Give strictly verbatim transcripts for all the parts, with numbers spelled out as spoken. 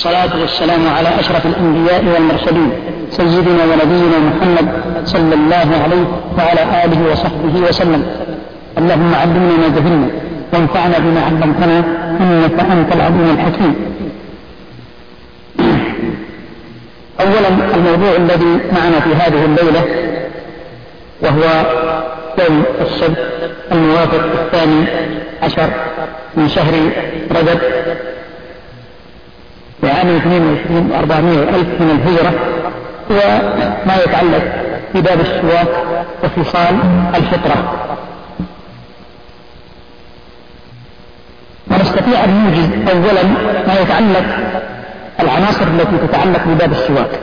والصلاة والسلام على أشرف الأنبياء والمرسلين سيدنا ونبينا محمد صلى الله عليه وعلى آله وصحبه وسلم. اللهم علمنا ما جهلنا وانفعنا بما علمتنا إنك أنت العليم الحكيم. أولا الموضوع الذي معنا في هذه الليلة وهو يوم السبت الموافق الثاني عشر من شهر رجب وعام اثنين وعشرين وأربعمائة ألف من الهجرة، وما يتعلق بباب السواك وخصال الفطرة. ونستطيع أن نوجد أولا ما يتعلق العناصر التي تتعلق بباب السواك،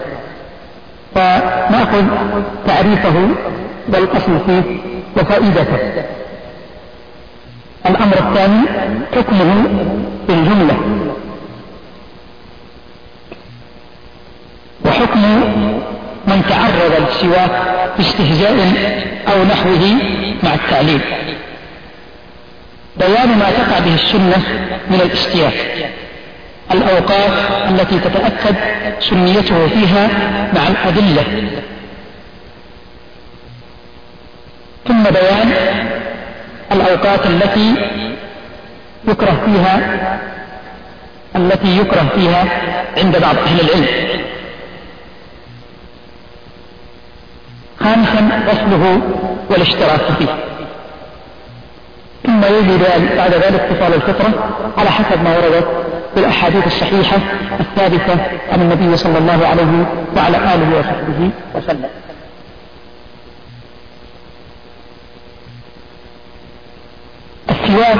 فنأخذ تعريفه والأصل فيه وفائدته. الأمر الثاني حكمه بالجملة، وحكم من تعرض للسواك باستهزاء أو نحوه مع التعليل. بيان ما تقع به السنة من الاستياك، الأوقات التي تتأكد سنيته فيها مع الأدلة، ثم بيان الأوقات التي يكره فيها التي يكره فيها عند بعض أهل العلم. خامسا غسله والاشتراك فيه، ثم يجي بعد ذلك اتصال الفطرة على حسب ما وردت في الأحاديث الصحيحة الثابتة عن النبي صلى الله عليه وعلى آله وصحبه وسلم. السواك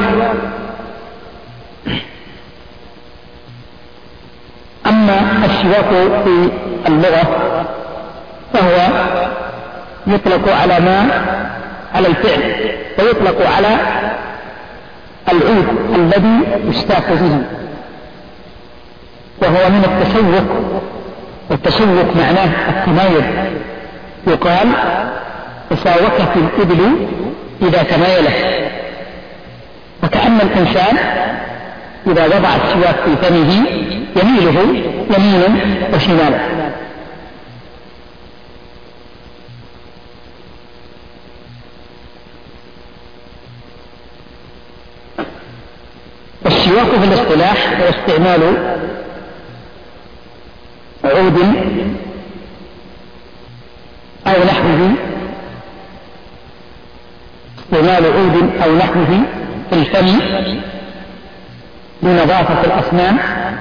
أما السواك في اللغة فهو يطلق على ما على الفعل، ويطلق على العود الذي يستاك به، وهو من التسوق، والتسوق معناه التمايل. يقال تساوكت الإبل إذا تمايلت، وكأن الإنسان إذا وضع السواك في فمه يميله يمينا وشمالا. السواك في الاصطلاح هو استعمال عود أو نحوه استعمال عود أو نحوه في الفم لنظافة الأسنان،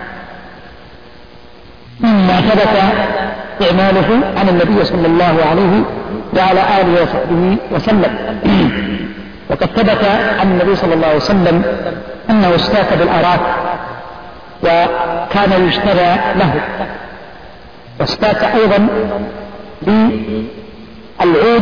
مما ثبت استعماله عن النبي صلى الله عليه وعلى آله وصحبه وسلم. وقد ثبت عن النبي صلى الله عليه وسلم أنه استاك بالأراك وكان يشترى له، واستاك أيضا بالعود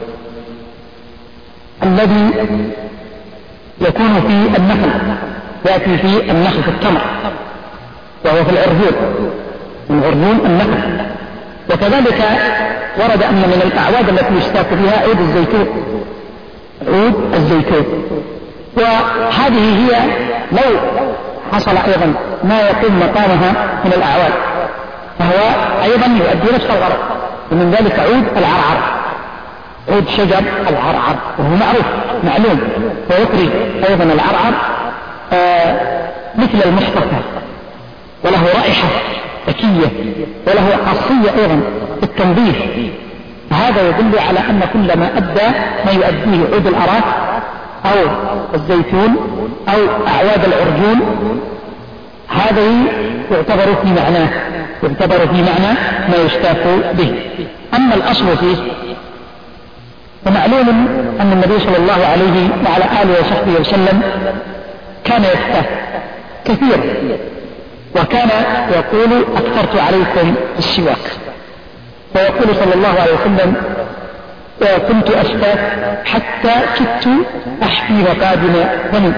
الذي يكون في النخل، يأتي في النخل في التمر، وهو في العرجون، العرجون النخل. وكذلك ورد أن من الأعواد التي يستاك بها عود الزيتون، عود الزيتون. وهذه هي لو حصل أيضا ما يقوم مقامها من الأعواد فهو أيضا يؤدي نفس الغرض، ومن ذلك عود العرعر، عود شجر العرعر، وهو معروف معلوم، ويخرج أيضا العرعر آه مثل المصطفى، وله رائحة ذكية، وله خاصية أيضا في التنظيف. هذا يدل على أن كل ما أدى ما يؤديه عود الأراك أو الزيتون أو أعواد العرجون هذا يعتبر في معناه يعتبر في معنى ما يشتاق به. أما الأصل فيه فمعلوم أن النبي صلى الله عليه وعلى آله وصحبه وسلم كان يستاك كثيرا، وكان يقول أكثرت عليكم السواك، ويقول صلى الله عليه وسلم كنت أستاك حتى كدت أحفي مقادم فمي.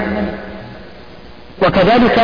وكذلك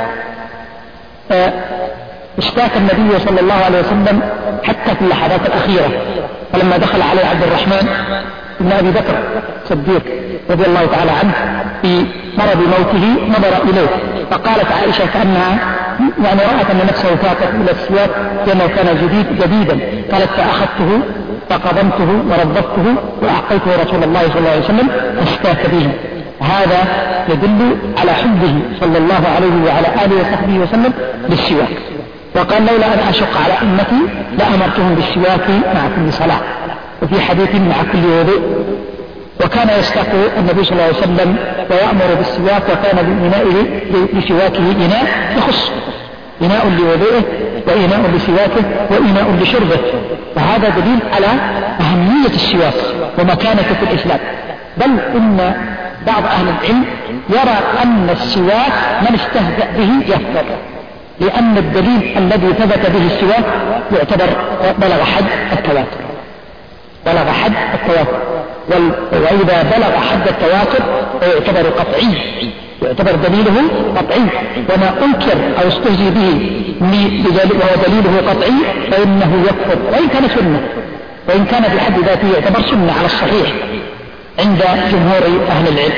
اشتاك النبي صلى الله عليه وسلم حتى في اللحظات الأخيرة، فلما دخل عليه عبد الرحمن بن أبي بكر الصديق رضي الله تعالى عنه في مرض موته نظر إليه، فقالت عائشة كأنها يعني رأت أن نفسه فاتت إلى السواك لأنه كان جديد جديدا، قالت فأخذته فقضمته وربطته وأعطيته رسول الله صلى الله عليه وسلم فاستاك به. هذا يدل على حبه صلى الله عليه وعلى آله وصحبه وسلم بالسواك. وقال لولا أن أشق على أمتي لأمرتهم بالسواك مع كل صلاة، وفي حديث مع كل وضوء. وكان يستاق النبي صلى الله عليه وسلم ويأمر بالسواك، وكان بإنائه لسواكه إناء يخص، إناء لوضوءه وإناء لسواكه وإناء لشربه. وهذا دليل على أهمية السواك ومكانته في الإسلام. بل إن بعض أهل العلم يرى أن السواك من استهزأ به يكفر، لأن الدليل الذي ثبت به السواك يعتبر بلغ حد التواتر، بلغ حد التواتر، وإذا بلغ حد التواتر يعتبر قطعي، يعتبر دليله قطعي. وما أنكر أو استهزئ به وهو دليله قطعي فإنه يكفر وإن كان سنة، وإن كان بحد ذاته يعتبر سنة على الصحيح عند جمهور أهل العلم.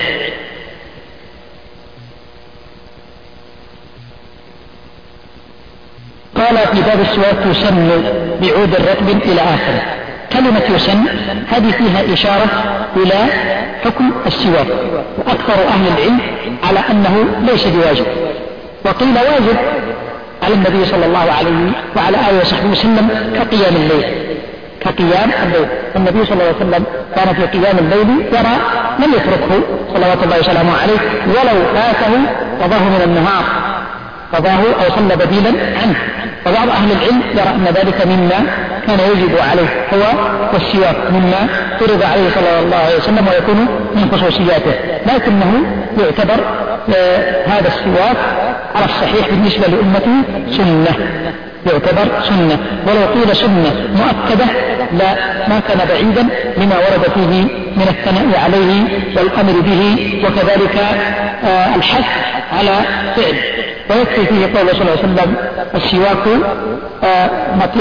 قال في باب السواك يسن بعود الرطب إلى آخره. كلمة يسن هذه فيها إشارة إلى حكم السواك، وأكثر أهل العلم على أنه ليس بواجب، وقيل واجب على النبي صلى الله عليه وعلى آله وصحبه وسلم كقيام الليل، كقيام الليل. النبي صلى الله عليه وسلم كان في قيام الليل يرى لم يتركه صلوات الله وسلامه عليه، ولو فاته قضاه من النهار قضاه أو صلى بديلا عنه. وبعض أهل العلم يرى أن ذلك مما كان يجب عليه هو والسواك مما فرض عليه صلى الله عليه وسلم ويكون من خصوصياته، لكنه يعتبر آه هذا السواك على الصحيح بالنسبة لأمته سنة، يعتبر سنة، ولو قيل سنة مؤكدة لا ما كان بعيدا لما ورد فيه من الثناء عليه والأمر به، وكذلك آه الحث على فعل. ويكفي فيه قول صلى الله عليه وسلم السواك آه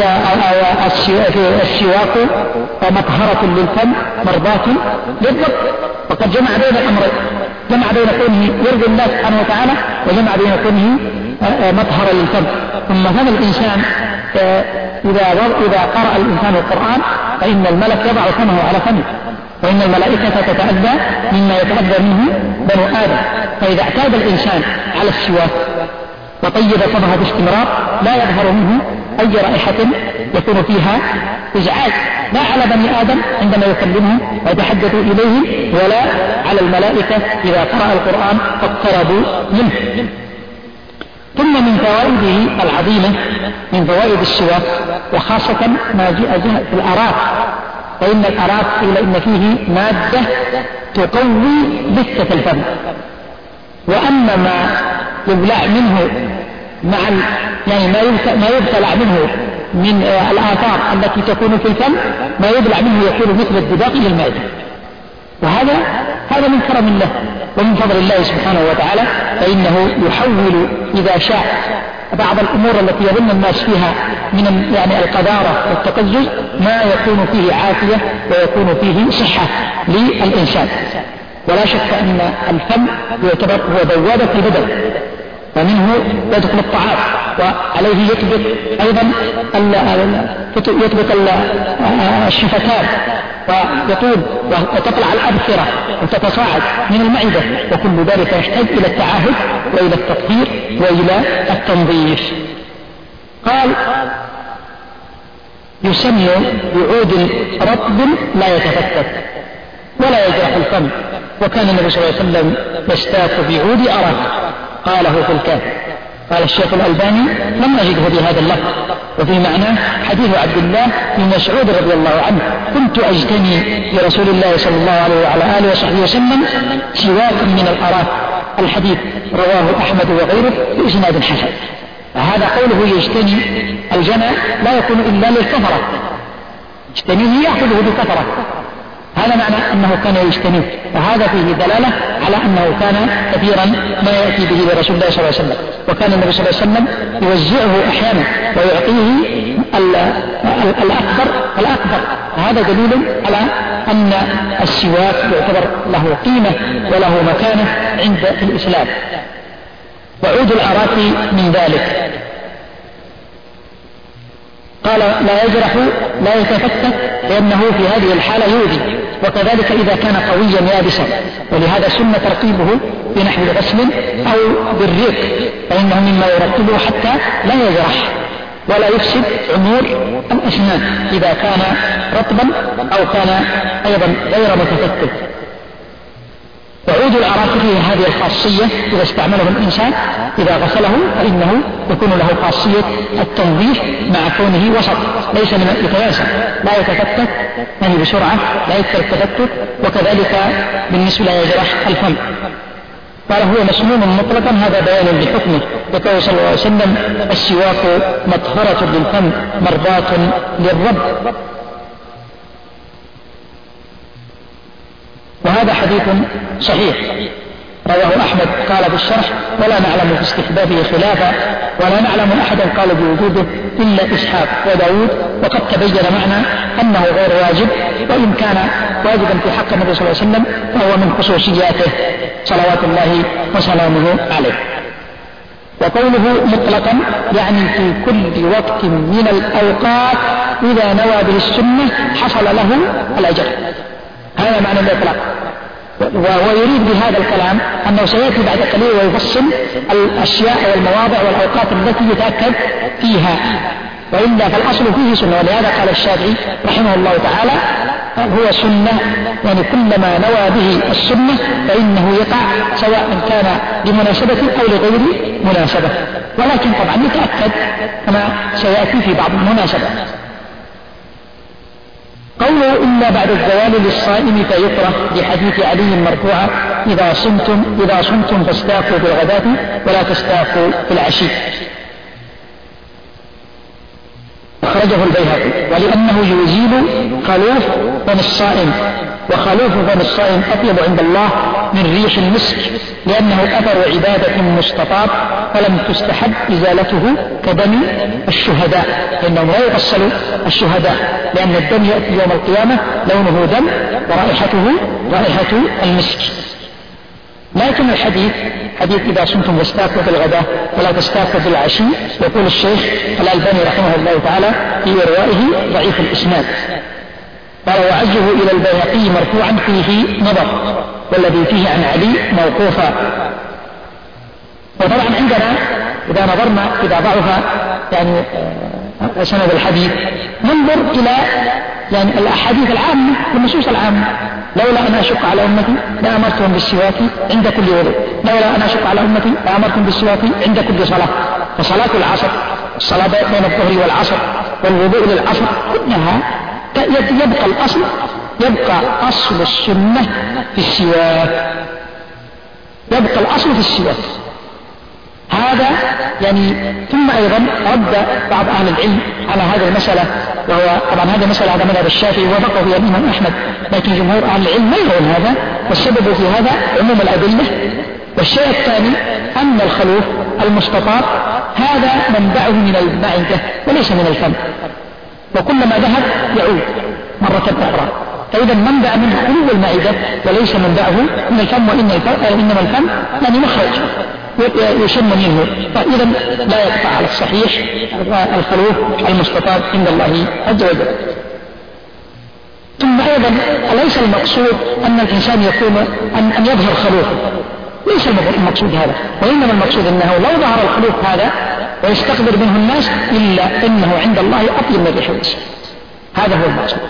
السواك مطهرة للفم مرضاة للرب. وقد جمع بين الأمرين، جمع بين كونه يرضي الله سبحانه وتعالى وجمع بين كونه مطهرا للفم. ثم فم الإنسان إذا إذا قرأ الإنسان القرآن فإن الملك يضع فمه على فمه، وإن الملائكة تتأذى مما يتأذى منه بنو آدم. فإذا اعتاد الإنسان على السواك وطيب فمه باستمرار لا يظهر منه أي رائحة يكون فيها إزعاج، لا على بني آدم عندما يكلمهم ويتحدث إليهم، ولا على الملائكة إذا قرأ القرآن فاقتربوا منه. ثم من فوائده العظيمة من فوائد السواك، وخاصة ما جاء في الأراك، فإن الأراك قيل إن فيه مادة تقوي لثة الفم. وأما ما يبلع منه مع يعني ما يبتلع منه من الآثار التي تكون في الفم، ما يبلع منه يكون مثل الدباغ للمعدة. وهذا هذا من كرم الله ومن فضل الله سبحانه وتعالى، فإنه يحول إذا شاء بعض الأمور التي يظن الناس فيها من يعني القذارة والتقزز ما يكون فيه عافية ويكون فيه صحة للإنسان. ولا شك أن الفم يعتبر هو بوابة البدن، ومنه يدخل الطعام، وعليه يطبق أيضا يطبق الشفتان ويطول وتطلع الأبصرة وتتصاعد من المعدة، وكل ذلك يحتاج إلى التعاهد وإلى التطهير وإلى التنظيف. قال يسن بعود رطب لا يتفتت ولا يجرح الفم، وكان النبي صلى الله عليه وسلم يستاك بعود أراك، قاله في الكافي. قال الشيخ الألباني لم نجده بهذا اللفظ، وفي معناه حديث عبد الله بن مسعود رضي الله عنه: كنت أجتني لرسول الله صلى الله عليه وعلى آله وصحبه وسلم سواك من الأراك. الحديث رواه أحمد وغيره بإسناد حسن. هذا قوله يجتني الجنى لا يكون إلا للكفرة، يجتنيه يأخذه بكفرة، هذا معنى أنه كان يجتنيه، وهذا فيه دلالة على أنه كان كثيرا ما يأتي به لرسول الله صلى الله عليه وسلم. وكان النبي صلى الله عليه وسلم يوزعه أحيانا ويعطيه الأكبر الأكبر. هذا دليل على أن السواك يعتبر له قيمة وله مكانة عند الإسلام. وعود الأراك من ذلك، قال لا يجرح لا يتفتت لأنه في هذه الحالة يؤذي، وكذلك إذا كان قويا يابسا، ولهذا سن ترطيبه بنحو غسل أو بالريق، فإنه مما يرطبه حتى لا يجرح ولا يفسد عمور الأسنان إذا كان رطبا أو كان أيضا غير متفتت. وعود الأراك فيه هذه الخاصية إذا استعمله الإنسان إذا غسله فإنه يكون له خاصية التنظيف مع كونه وسط، ليس يتياسر، لا يتفتت يعني بسرعة، لا يكثر التفتت، وكذلك بالنسبة لا يجرح الفم. قال هو مسموم مطلقا، هذا بيان لحكمه، يقول صلى الله عليه وسلم السواك مطهرة للفم مرضاة للرب. وهذا حديث صحيح رواه أحمد قال في الشرح ولا نعلم في استحبابه خلافا، ولا نعلم أحدا قال بوجوده إلا إسحاق وداود، وقد تبين معنا أنه غير واجب، وإن كان واجبا في حق النبي صلى الله عليه وسلم فهو من خصوصياته صلوات الله وسلامه عليه. وقوله مطلقا يعني في كل وقت من الأوقات إذا نوى به السنة حصل له الأجر، هذا معنى الإطلاق. وهو يريد بهذا الكلام أنه سيأتي بعد قليل ويفصل الأشياء والمواضع والأوقات التي يتأكد فيها، وإلا فالأصل فيه سنة. ولهذا قال الشافعي رحمه الله تعالى هو سنة، يعني كلما نوى به السنة فإنه يقع سواء كان لمناسبة أو لغير مناسبة، ولكن طبعا يتأكد كما سيأتي في بعض المناسبات. قوله إلا بعد الزوال للصائم فيكره لحديث علي مرفوعا إذا صمتم إذا صمتم فاستاقوا بالغداة ولا تستاقوا بالعشي، أخرجه البيهقي. ولأنه يزيل خلوف فم الصائم، وخلوف فم الصائم أطيب عند الله من ريح المسك، لأنه أثر عبادة مستطاب فلم تستحب إزالته كدم الشهداء، لأنهم لا يغسلوا الشهداء، لأن الدم يأتي يوم القيامة لونه دم ورائحته رائحة المسك. لكن الحديث حديث إذا صمتم فاستاقوا بالغداة ولا تستاقوا بالعشي، يقول الشيخ الألباني رحمه الله تعالى في إروائه ضعيف الإسناد، قال وعزه إلى البيهقي مرفوعا فيه نظر، والذي فيه عن علي موقوفا. وطبعا عندنا إذا نظرنا إذا ضعف يعني سند الحديث ننظر إلى يعني الأحاديث العامة والنصوص العامة. لولا أن أشق على أمتي لأمرتهم بالسواك عند كل وضوء، لولا أن أشق على أمتي لأمرتهم بالسواك عند كل صلاة. فصلاة العصر، الصلاة بين الظهر والعصر والوضوء للعصر كلها يبقى الأصل يبقى أصل السنة في السواك، يبقى الأصل في السواك هذا يعني. ثم أيضا رد بعض أهل العلم على هذه المسألة، وهو طبعا هذه مسألة على مذهب الشافعي ووافقه فيها الإمام أحمد، لكن جمهور أهل العلم ما يرون هذا، والسبب في هذا عموم الأدلة. والشيء الثاني أن الخلوف المستطاب هذا منبعه من المعدة وليس من الفم، وكلما ذهب يعود مرة أخرى، فإذا منبع منه خلو المعدة وليس منبعه من الفم، وإنما الفم يعني مخرج يشم منه، فإذا لا يقطع على الصحيح الخلوف المستطاب عند الله عز وجل. ثم أيضا أليس المقصود أن الإنسان يكون أن, أن يظهر خلوفه، ليس المقصود هذا، وإنما المقصود أنه لو ظهر الخلوف هذا ويستقدر منه الناس إلا أنه عند الله أطيب من ريح المسك، هذا هو المقصود.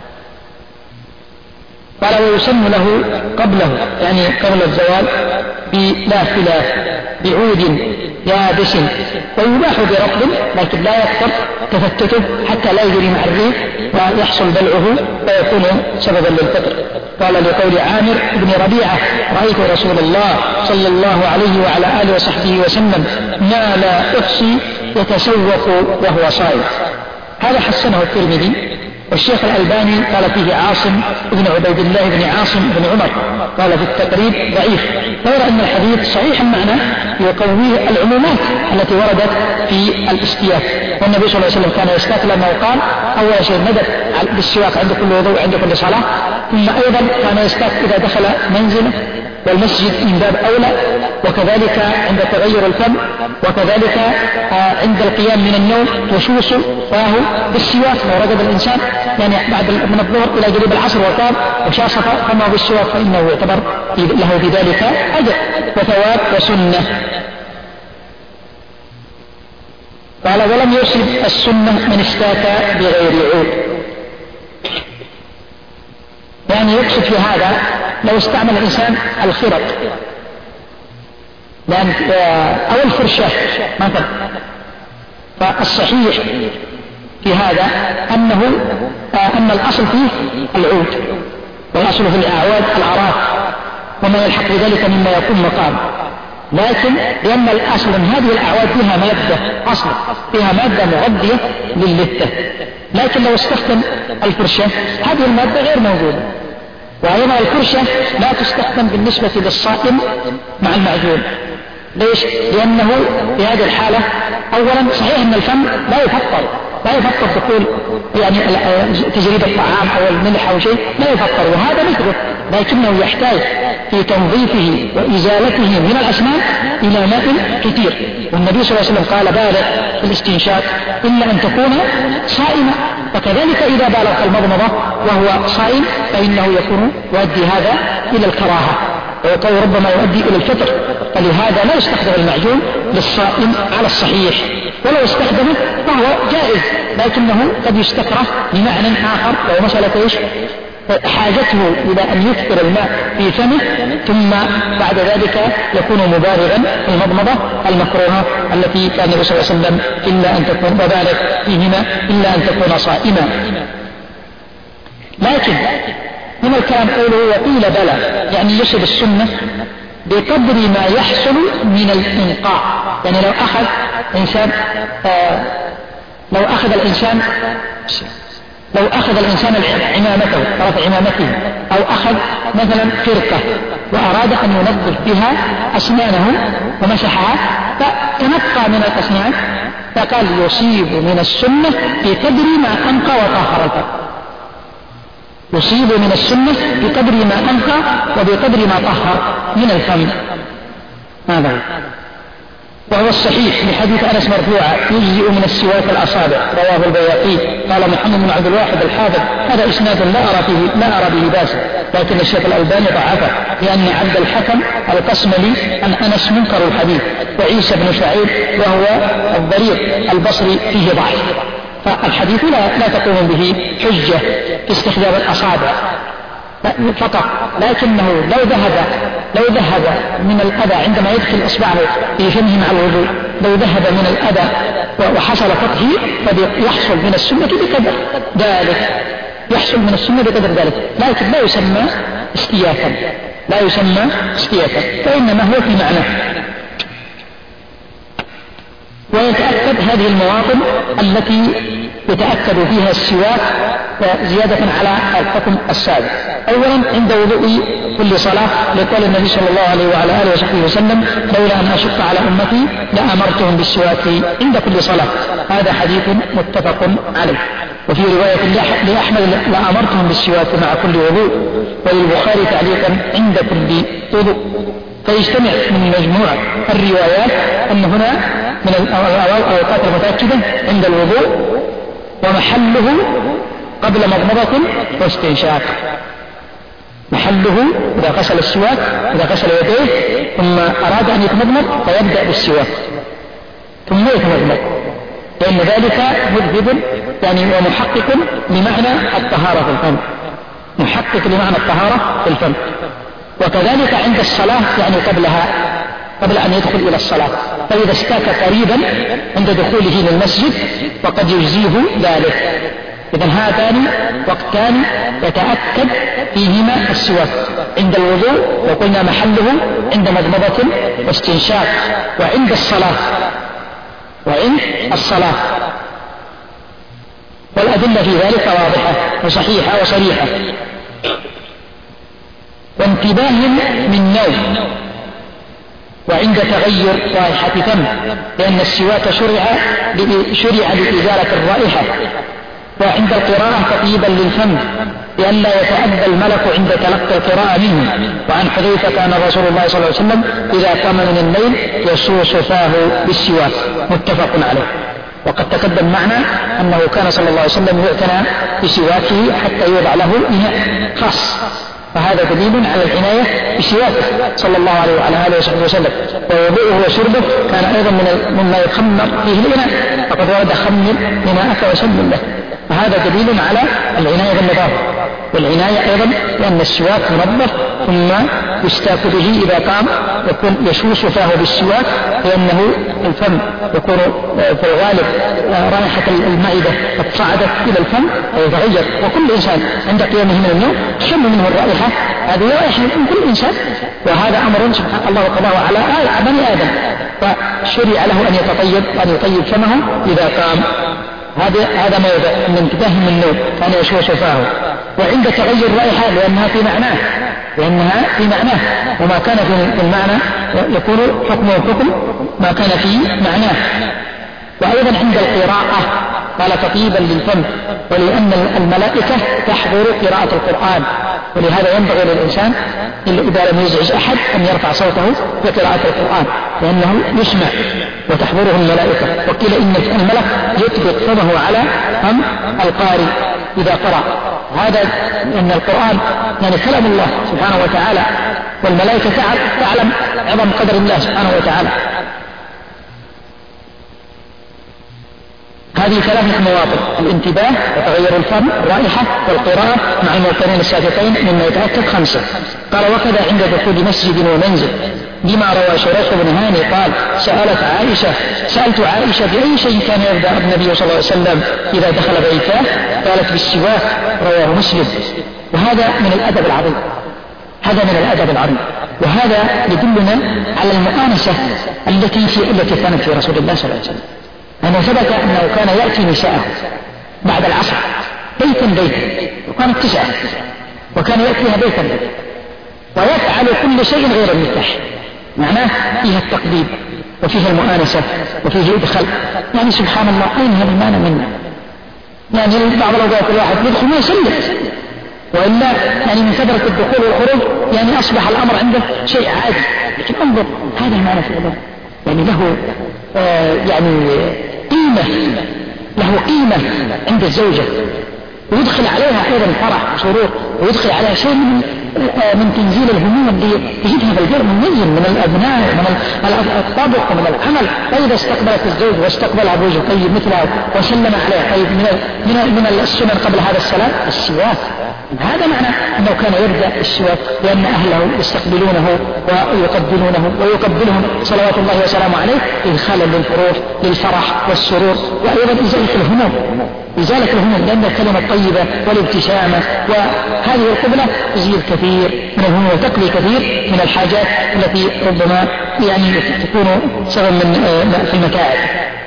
قال ويسن له قبله يعني قبل الزوال بلا خلاف بعود يابس، ويباح برطب لكن لا يكثر تفتته حتى لا يجري مع الريح ويحصل بلعه ويكون سببا للفطر. قال لقول عامر بن ربيعة رأيت رسول الله صلى الله عليه وعلى آله وصحبه وسلم ما لا أحصي يتسوق وهو صائم. هذا حسنه الترمذي. والشيخ الألباني قال فيه عاصم بن عبيد الله بن عاصم بن عمر قال في التقريب ضعيف، غير أن الحديث صحيح المعنى يقويه العمومات التي وردت في الاستياك. والنبي صلى الله عليه وسلم كان يستاك لأنه قال أول شيء ندب بالسواك عند كل وضوء عند كل صلاة، ثم أيضا كان يستاك إذا دخل منزله والمسجد من باب أولى، وكذلك عند تغير الفم، وكذلك عند القيام من النوم وشوش فاه بالسواك. لو رقد الإنسان يعني بعد من الظهر إلى قريب العصر وقام وشاص فمه بالسواك فإنه يعتبر له بذلك أجر وثواب وسنة. قال ولم يصب السنة من استاك بغير عود، يعني يقصد في هذا لو استعمل الإنسان الخرق لأن أو الفرشاة مثلا، فالصحيح في هذا أنه أن الأصل فيه العود، والأصل في الأعواد العراق وما يلحق بذلك مما يكون مقام، لكن لأن الأصل من هذه الأعواد فيها مادة أصل فيها مادة مغذية للثة، لكن لو استخدم الفرشاة هذه المادة غير موجودة. وأيضا الفرشة لا تستخدم بالنسبة للصائم مع المعجون. ليش؟ لأنه في هذه الحالة أولا صحيح أن الفم لا يفطر لا يفطر دخول يعني تجريد الطعام أو الملح أو شيء لا يفطر، وهذا مثله، لكنه يحتاج في تنظيفه وإزالته من الأسنان إلى ماء كثير. والنبي صلى الله عليه وسلم قال بالغ في الاستنشاق إلا أن تكون صائما، وكذلك إذا بالغ في المضمضة وهو صائم فإنه يكون يؤدي هذا إلى الكراهة ويقول ربما يؤدي إلى الفطر، فلهذا لا يستخدم المعجون للصائم على الصحيح، ولو استخدمه فهو جائز، لكنه قد يستكره لمعنى آخر، وهو مسألة إيش؟ حاجته إلى أن يكثر الماء في فمه ثم بعد ذلك يكون مبالغا في المضمضة المكروهة التي كان النبي صلى الله عليه وسلم إلا أن تكون مبالغ فيهما إلا أن تكون صائما. لكن من الكلام قوله وقيل بلى، يعني يصل السنة بقدر ما يحصل من الإنقاء. يعني لو أخذ إنسان آه لو أخذ الإنسان لو أخذ الإنسان عمامته طرف عمامته أو أخذ مثلا فرقة وأراد أن ينظف بها أسنانه ومسحها فتنقى من الأسنان، فقال يصيب من السنة بقدر ما أنقى وطهر الفم، يصيب من السنة بقدر ما أنقى وبقدر ما طهر من الفم. هذا هو، وهو الصحيح من حديث أنس مرفوعا يجزئ من السواك الأصابع، رواه البيهقي. قال محمد بن عبد الواحد الحافظ هذا إسناد لا أرى فيه لا أرى به بأسا، لكن الشيخ الألباني ضعفه لأن عبد الحكم القسملي عن أنس منكر الحديث، وعيسى بن شعيب وهو الضرير البصري فيه ضعف، فالحديث لا, لا تقوم به حجة في استخدام الأصابع فقط، لكنه لو ذهب لو ذهب من الأذى عندما يدخل إصبعه في فمه مع الوضوء، لو ذهب من الأذى وحصل تطهير فيحصل من السنة بقدر ذلك، يحصل من السنة بقدر ذلك، لكن لا يسمى استياكا لا يسمى استياكا فإنما هو في معناه. ويتأكد هذه المواطن التي يتأكد فيها السواك زيادة على الحكم السابق. أولا عند وضوء كل صلاة لقول النبي صلى الله عليه وعلى آله وصحبه وسلم لولا أن أشق على أمتي لأمرتهم بالسواك عند كل صلاة، هذا حديث متفق عليه. وفي رواية لأحمد لأمرتهم بالسواك مع كل وضوء، وللبخاري تعليقا عند كل وضوء. فيجتمع من مجموع الروايات أن هنا من الأوقات المتأكدة عند الوضوء ومحله قبل مضمضة واستنشاق، محله إذا غسل السواك إذا غسل يديه ثم أراد أن يتمضمض فيبدأ بالسواك ثم يتمضمض، لأن ذلك مذهب يعني ومحقق لمعنى الطهارة في الفم، محقق لمعنى الطهارة في الفم. وكذلك عند الصلاة يعني قبلها قبل أن يدخل إلى الصلاة، فإذا استاك قريبا عند دخوله للمسجد وقد يجزيه ذلك. إذن هاتان وقتان يتأكد فيهما السواك، عند الوضوء وقلنا محله عند مضمضة واستنشاق، وعند الصلاة وعند الصلاة والأدلة في ذلك واضحة وصحيحة وصريحة. وانتباه من نوم وعند تغير رائحة فم، لأن السواك شرع شرع لإزالة الرائحة، وعند القراءة تطيبا للفم لئلا يتأذى الملك عند تلقي القراءة منه. وعن حذيفة كان رسول الله صلى الله عليه وسلم إذا قام من الليل يصوص فاه بالسواك، متفق عليه. وقد تقدم معنا أنه كان صلى الله عليه وسلم يعتنى بسواكه حتى يوضع له إناء خاص، فهذا دليل على العناية بسواكه صلى الله عليه وعلى آله وصحبه وسلم. ووضوءه وشربه كان أيضا من مما يخمر فيه الإناء، فقد ورد خمر إناءك وسلم له، فهذا دليل على العناية بالنظافة. والعناية أيضا لأن السواك منظف ثم يستاك به إذا قام، يكون يشوش فاه بالسواك لأنه الفم يكون في الغالب رائحة المعدة قد صعدت إلى الفم ويتغير، وكل إنسان عند قيامه من النوم شم منه الرائحة، هذه رائحة من كل إنسان، وهذا أمر سبحان الله قضاه على بني آدم، فشرع له أن يتطيب وأن يطيب فمه إذا قام. هذا هذا ما يدعى من انتباه من النوم كان يشوش فاه. وعند تغير الرائحة لأنها في معناه لأنها في معناه وما كان في المعنى يكون حكمه حكم ما كان في معناه. وأيضا عند القراءة قال تطيبا للفم، ولأن الملائكة تحضر قراءة القرآن، ولهذا ينبغي للإنسان إذا لم يزعج أحد أن يرفع صوته بقراءة القرآن لأنه يسمع وتحضره الملائكة. وقيل إن الملك يطبق فمه على فم القارئ إذا قرأ، هذا لأن القرآن يعني كلام الله سبحانه وتعالى، والملائكة تعلم عظم قدر الله سبحانه وتعالى. هذه ثلاثة مواطن: الانتباه وتغير الفم، الرائحة، والقراءة مع الموطنين السابقين مما يتأكد خمسة. قال وكذا عند دخول مسجد ومنزل، بما روى شريح بن هاني قال سألت عائشة سألت عائشة بأي شيء كان يبدأ النبي صلى الله عليه وسلم إذا دخل بيته؟ قالت بالسواك، رواه مسلم. وهذا من الأدب العظيم، هذا من الأدب العظيم، وهذا يدلنا على المؤانسة التي في التي كانت في رسول الله صلى الله عليه وسلم، أنه ثبت أنه كان يأتي نساءه بعد العصر بيتا بيتا، وكانت تسعة، وكان يأتيها بيتا بيتا ويفعل كل شيء غير المفتاح، معناه فيها التقديم وفيها المؤانسة وفيه إدخال. يعني سبحان الله أين هذا المعنى منا؟ يعني بعض الأوقات الواحد يدخل ما يسلم، وإلا يعني من كثرة الدخول والخروج يعني أصبح الأمر عنده شيء عادي. لكن انظر هذا المعنى في الله يعني له آه يعني قيمة، له قيمة عند الزوجة، ويدخل عليها أيضا فرح وسرور، ويدخل عليها شيء من آه من تنزيل الهموم اللي يجدها بالغير مميز من الأبناء ومن الطبق ومن العمل. فإذا استقبلت الزوج واستقبلها بوجه طيب مثلها وسلم عليها طيب من من من السنن قبل هذا السلام السواك. هذا معنى أنه كان يبدأ السواك، لأن أهله يستقبلونه ويقبلونه ويقبلهم صلوات الله وسلامه عليه إدخالا للفروح للفرح والسرور، وأيضا إزالة الهموم إزالة الهموم لأن الكلمة الطيبة والابتسامة وهذه القبلة تزيل كثير من الهموم وتقضي كثير من الحاجات التي ربما يعني تكون سبب من في المتاعب.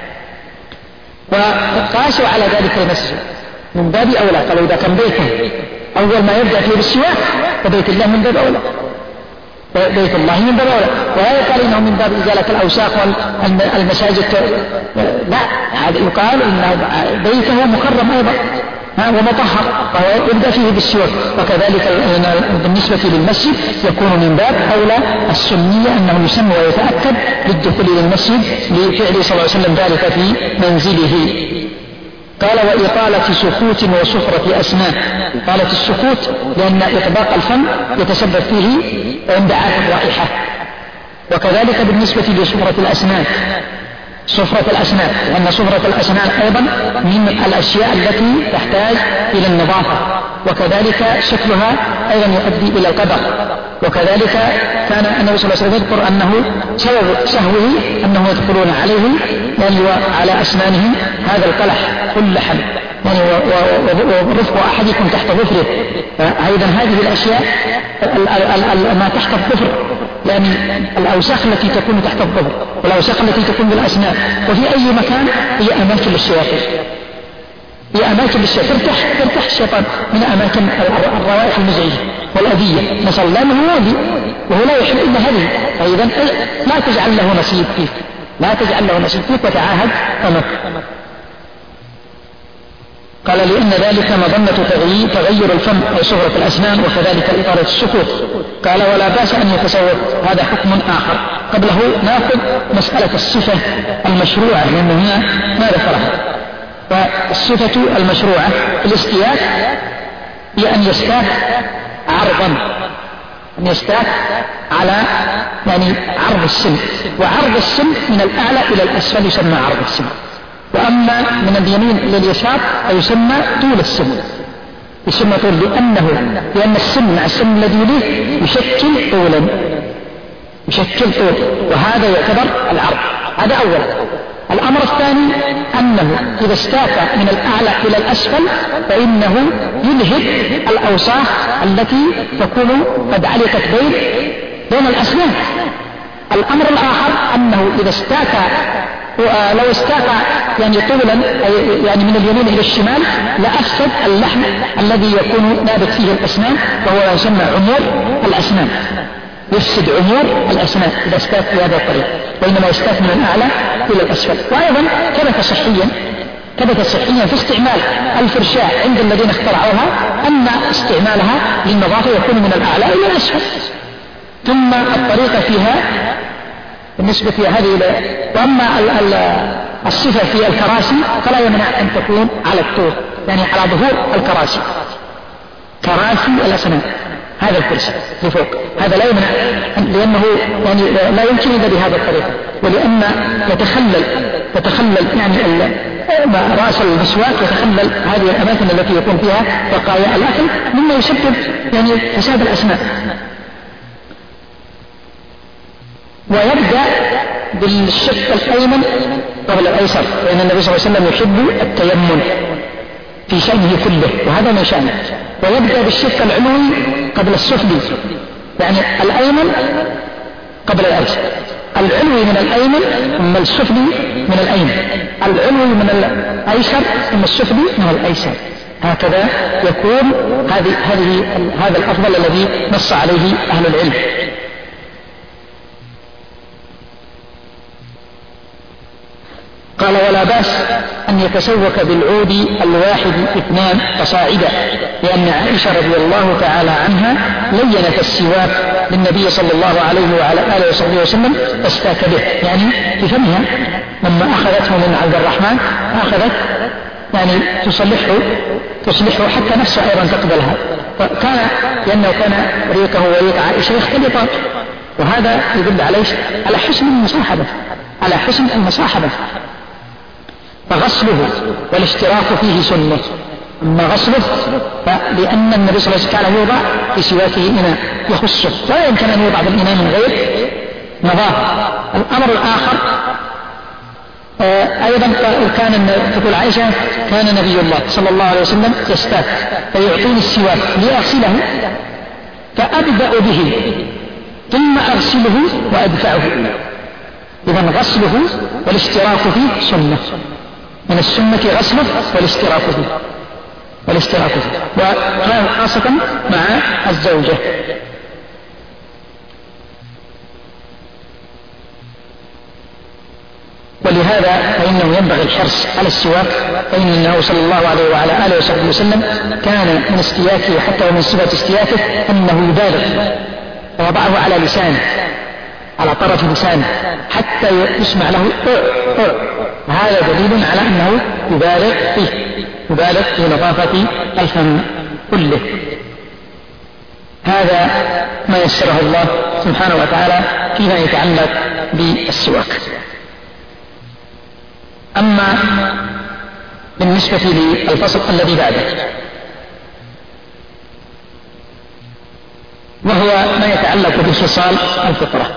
وقاسوا على ذلك المسجد من باب أولى، قالوا إذا كان بيته أول ما يبدأ فيه بالسواك فبيت الله من باب أولى، بيت الله من باب أولى. وهذا قال إنه من باب إزالة الأوساخ والمساجد، لا، هذا يقال إن بيته مكرم أيضا ومطهر فهو يبدأ فيه بالسواك. وكذلك بالنسبة للمسجد يكون من باب أولى السنية أنه يسمى ويتأكد بالدخول للمسجد لفعل صلى الله عليه وسلم ذلك في منزله. قال وإطالة سكوت وسفرة أسنان، إطالة السكوت لأن إطباق الفم يتسبب فيه اندعاء الرائحة. وكذلك بالنسبة لسفرة الأسنان، سفرة الأسنان لأن سفرة الأسنان أيضا من الأشياء التي تحتاج إلى النظافة، وكذلك شكلها أيضا يؤدي إلى القدر. وكذلك كان النبي صلى الله عليه وسلم يذكر أنه سبب سهوه أنه يدخلون عليه يعني على أسنانهم هذا القلح كل لحم يعني ورفق أحدكم تحت ظفره. أيضا هذه الأشياء ما تحت الظفر، يعني الأوساخ التي تكون تحت الظفر والأوساخ التي تكون بالأسنان وفي أي مكان هي أماكن للشياطين، هي أماكن للشيطان، ترتاح ترتاح الشيطان من أماكن الروائح المزعجة والأذية، نسأل الله أنه يؤذي وهو لا يحب إلا هذه. فإذا لا تجعل له نصيب فيك، لا تجعل له نصيب فيك وتعاهد أمك. قال لأن ذلك مظنة تغيير, تغير الفم أو صغرة الأسنان وكذلك إطالة السكوت. قال ولا بأس أن يتسوق، هذا حكم آخر. قبله نأخذ مسألة الصفة المشروعة لأنه هنا ما ذكرها. فالصفة المشروعة في الاستياك هي أن يستاك عرضا، أن يستاك على يعني عرض السن، وعرض السن من الأعلى إلى الأسفل يسمى عرض السن، وأما من اليمين إلى اليسار يسمى طول السن، يسمى طول لأنه لأن السن مع السن الذي يليه يشكل طولا، يشكل طول، وهذا يعتبر العرض. هذا أولا. الأمر الثاني أنه إذا استاك من الأعلى إلى الأسفل فإنه يلهب الأوساخ التي تكون قد علقت بين بين الأسنان. الأمر الآخر أنه إذا استاك لو استاك يعني طولا يعني من اليمين إلى الشمال لأفسد اللحم الذي يكون نابت فيه الأسنان، فهو يسمى عمور الأسنان، يفسد عمور الأسنان إذا استاك بهذا الطريق، بينما يستاك من الأعلى إلى الأسفل. وأيضا ثبت صحيا ثبت صحيا في استعمال الفرشاة عند الذين اخترعوها أن استعمالها للنظافة يكون من الأعلى إلى الأسفل. ثم الطريقة فيها بالنسبة هذه، وأما الصفة في الكراسي فلا يمنع أن تكون على الطول، يعني على ظهور الكراسي، كراسي الأسنان، هذا الكرسي لفوق، هذا لا يمنع لأنه يعني لا يمكن إلا بهذا الطريقة، ولأن يتخلل يتخلل يعني رأس المسواك يتخلل هذه الأماكن التي يكون فيها بقايا الأكل مما يسبب يعني فساد الأسنان. ويبدأ بالشق الأيمن قبل الأيسر، لأن النبي صلى الله عليه وسلم يحب التيمم في شأنه كله، وهذا من شأنه. ويبدأ بالشق العلوي قبل السفلي، يعني الأيمن قبل الأيسر، العلوي من الأيمن ثم السفلي من الأيمن، العلوي من الأيسر ثم السفلي من الأيسر، هكذا يكون هذه هذه هذا الأفضل الذي نص عليه أهل العلم. قال ولا بأس أن يتسوك بالعود الواحد اثنان فصاعدا، لأن عائشة رضي الله تعالى عنها لينت السواك للنبي صلى الله عليه وعلى آله وصحبه وسلم فاستاك به، يعني في فمها لما أخذته من عبد الرحمن أخذت يعني تصلحه تصلحه حتى نفسه أيضا تقبلها، فكان لأنه كان ريقه وريق عائشة يختلطان، وهذا يدل عليه على حسن المصاحبة على حسن المصاحبة. فغسله والاشتراك فيه سنة، أما غسله فلأن النبي صلى الله عليه وسلم يوضع في سواكه إناء يخصه، ولا يمكن أن يوضع بالإناء من غير نظافة. الأمر الآخر أيضا كان تقول عائشة كان نبي الله صلى الله عليه وسلم يستاك فيعطيني السواك لأغسله فأبدأ به ثم أغسله وأدفعه. إذن غسله والاشتراك فيه سنة، من السنة غسله والاشتراك فيه والاشتراك فيه وخاصة مع الزوجة. ولهذا فإنه ينبغي الحرص على السواك، فإن النبي صلى الله عليه وعلى آله وصحبه وسلم كان من استياكه حتى ومن صفة استياكه أنه يبالغ ووضعه على لسانه على طرف لسانه حتى يسمع له أع أع. هذا دليل على أنه يبالغ فيه يبالغ في نظافة الفم كله. هذا ما يسره الله سبحانه وتعالى فيما يتعلق بالسواك. أما بالنسبة للفصل الذي بعده وهو ما يتعلق بخصال الفطرة.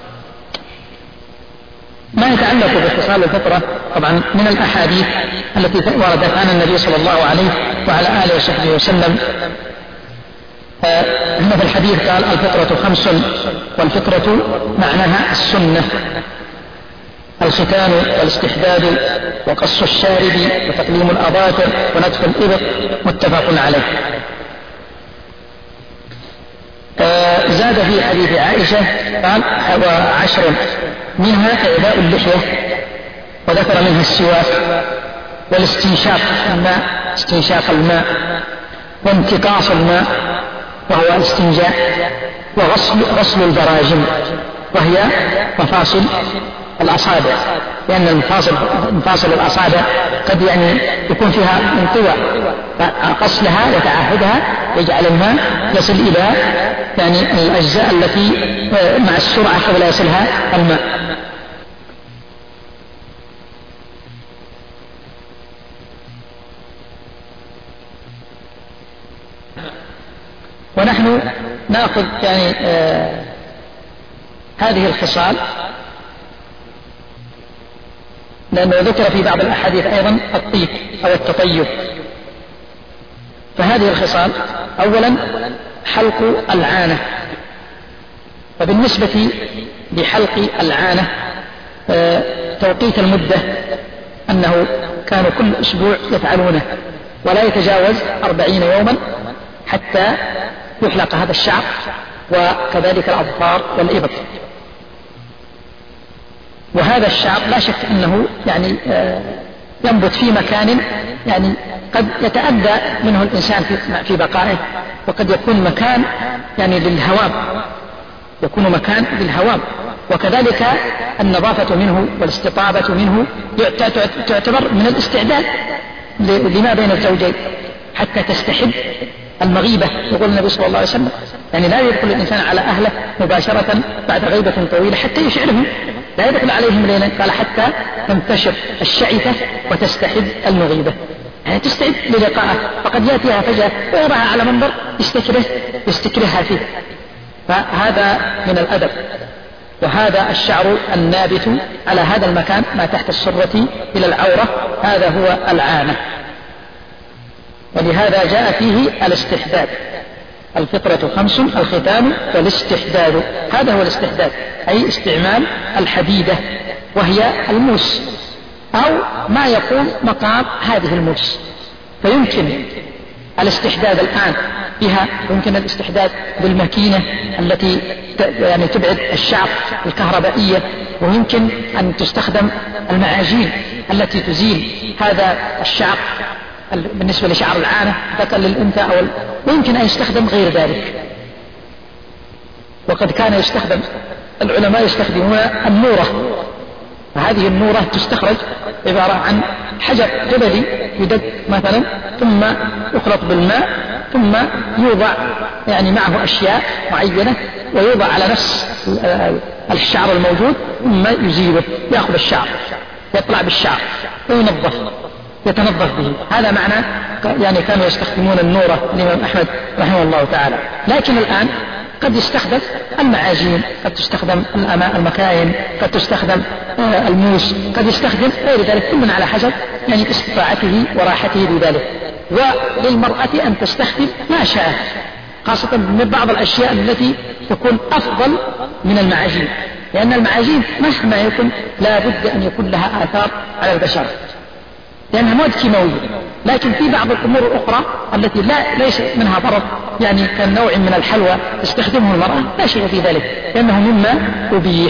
ما يتعلق باتصال الفطرة طبعا من الأحاديث التي وردت عن النبي صلى الله عليه وعلى آله وصحبه وسلم. هنا في الحديث قال الفطرة خمس، والفطرة معناها السنة: الختان والاستحداد وقص الشارب وتقليم الأظافر ونتف الإبط، متفق عليه. آه زاد في حديث عائشة قال وعشر منها إعداء اللحية، وذكر منها السواك والاستنشاق مما استنشاق الماء، وانتقاص الماء وهو الاستنجاء، وغسل غسل البراجم وهي مفاصل الأصابع، لأن المفاصل مفاصل الأصابع قد يعني يكون فيها انطواء، فغسلها وتعهدها يجعل الماء يصل إلى يعني الأجزاء التي مع السرعة قبل يصلها الماء. ونحن نأخذ يعني آه هذه الخصال، لأنه ذكر في بعض الأحاديث أيضا الطيب أو التطيب. فهذه الخصال: أولا حلق العانة. وبالنسبة لحلق العانة آه توقيت المدة أنه كانوا كل أسبوع يفعلونه، ولا يتجاوز أربعين يوما حتى يحلق هذا الشعر، وكذلك الأظفار والإبط. وهذا الشعر لا شك أنه يعني ينبت في مكان يعني قد يتأذى منه الإنسان في بقائه، وقد يكون مكان يعني للهوام، يكون مكان للهوام. وكذلك النظافة منه والاستطابة منه تعتبر من الاستعداد لما بين الزوجين حتى تستحب المغيبة. يقول النبي صلى الله عليه وسلم يعني لا يدخل الإنسان على أهله مباشرة بعد غيبة طويلة حتى يشعرهم، لا يدخل عليهم ليلا، قال حتى تنتشر الشعثة وتستحب المغيبة، يعني تستعد للقائه، فقد يأتيها فجأة ويراها على منظر يستكره يستكرهها فيه. فهذا من الأدب. وهذا الشعر النابت على هذا المكان ما تحت السرة إلى العورة هذا هو العانة. ولهذا جاء فيه الاستحداد. الفطرة خمس: الختان والاستحداد. هذا هو الاستحداد، أي استعمال الحديدة وهي الموس أو ما يكون مقام هذه الموس. فيمكن الاستحداد الآن بها، يمكن الاستحداد بالماكينة التي يعني تبعد الشعر الكهربائية، ويمكن أن تستخدم المعاجين التي تزيل هذا الشعر بالنسبة لشعر العانة ذكر للأنثى، أو ويمكن أن يستخدم غير ذلك. وقد كان يستخدم العلماء يستخدمون النورة، وهذه النورة تستخرج عبارة عن حجر جبلي يدق مثلا، ثم يخلط بالماء، ثم يوضع يعني معه أشياء معينة، ويوضع على نفس الشعر الموجود، ثم يزيله، يأخذ الشعر يطلع بالشعر وينظف يتنظف به. هذا معنى يعني كانوا يستخدمون النورة الإمام أحمد رحمه الله تعالى. لكن الآن قد يستخدم المعاجين، قد تستخدم المكاين، قد تستخدم الموس، قد يستخدم غير ذلك، كل من على حسب يعني استطاعته وراحته بذلك. وللمرأة أن تستخدم ما شاءت، خاصة من بعض الأشياء التي تكون أفضل من المعاجين، لأن المعاجين مهما يكون لا بد أن يكون لها آثار على البشر لأنها مواد كيماوية. لكن في بعض الأمور الأخرى التي لا ليس منها ضرر، يعني كالنوع من الحلوى تستخدمه المرأة لا شيء في ذلك، لأنه مما أبيح.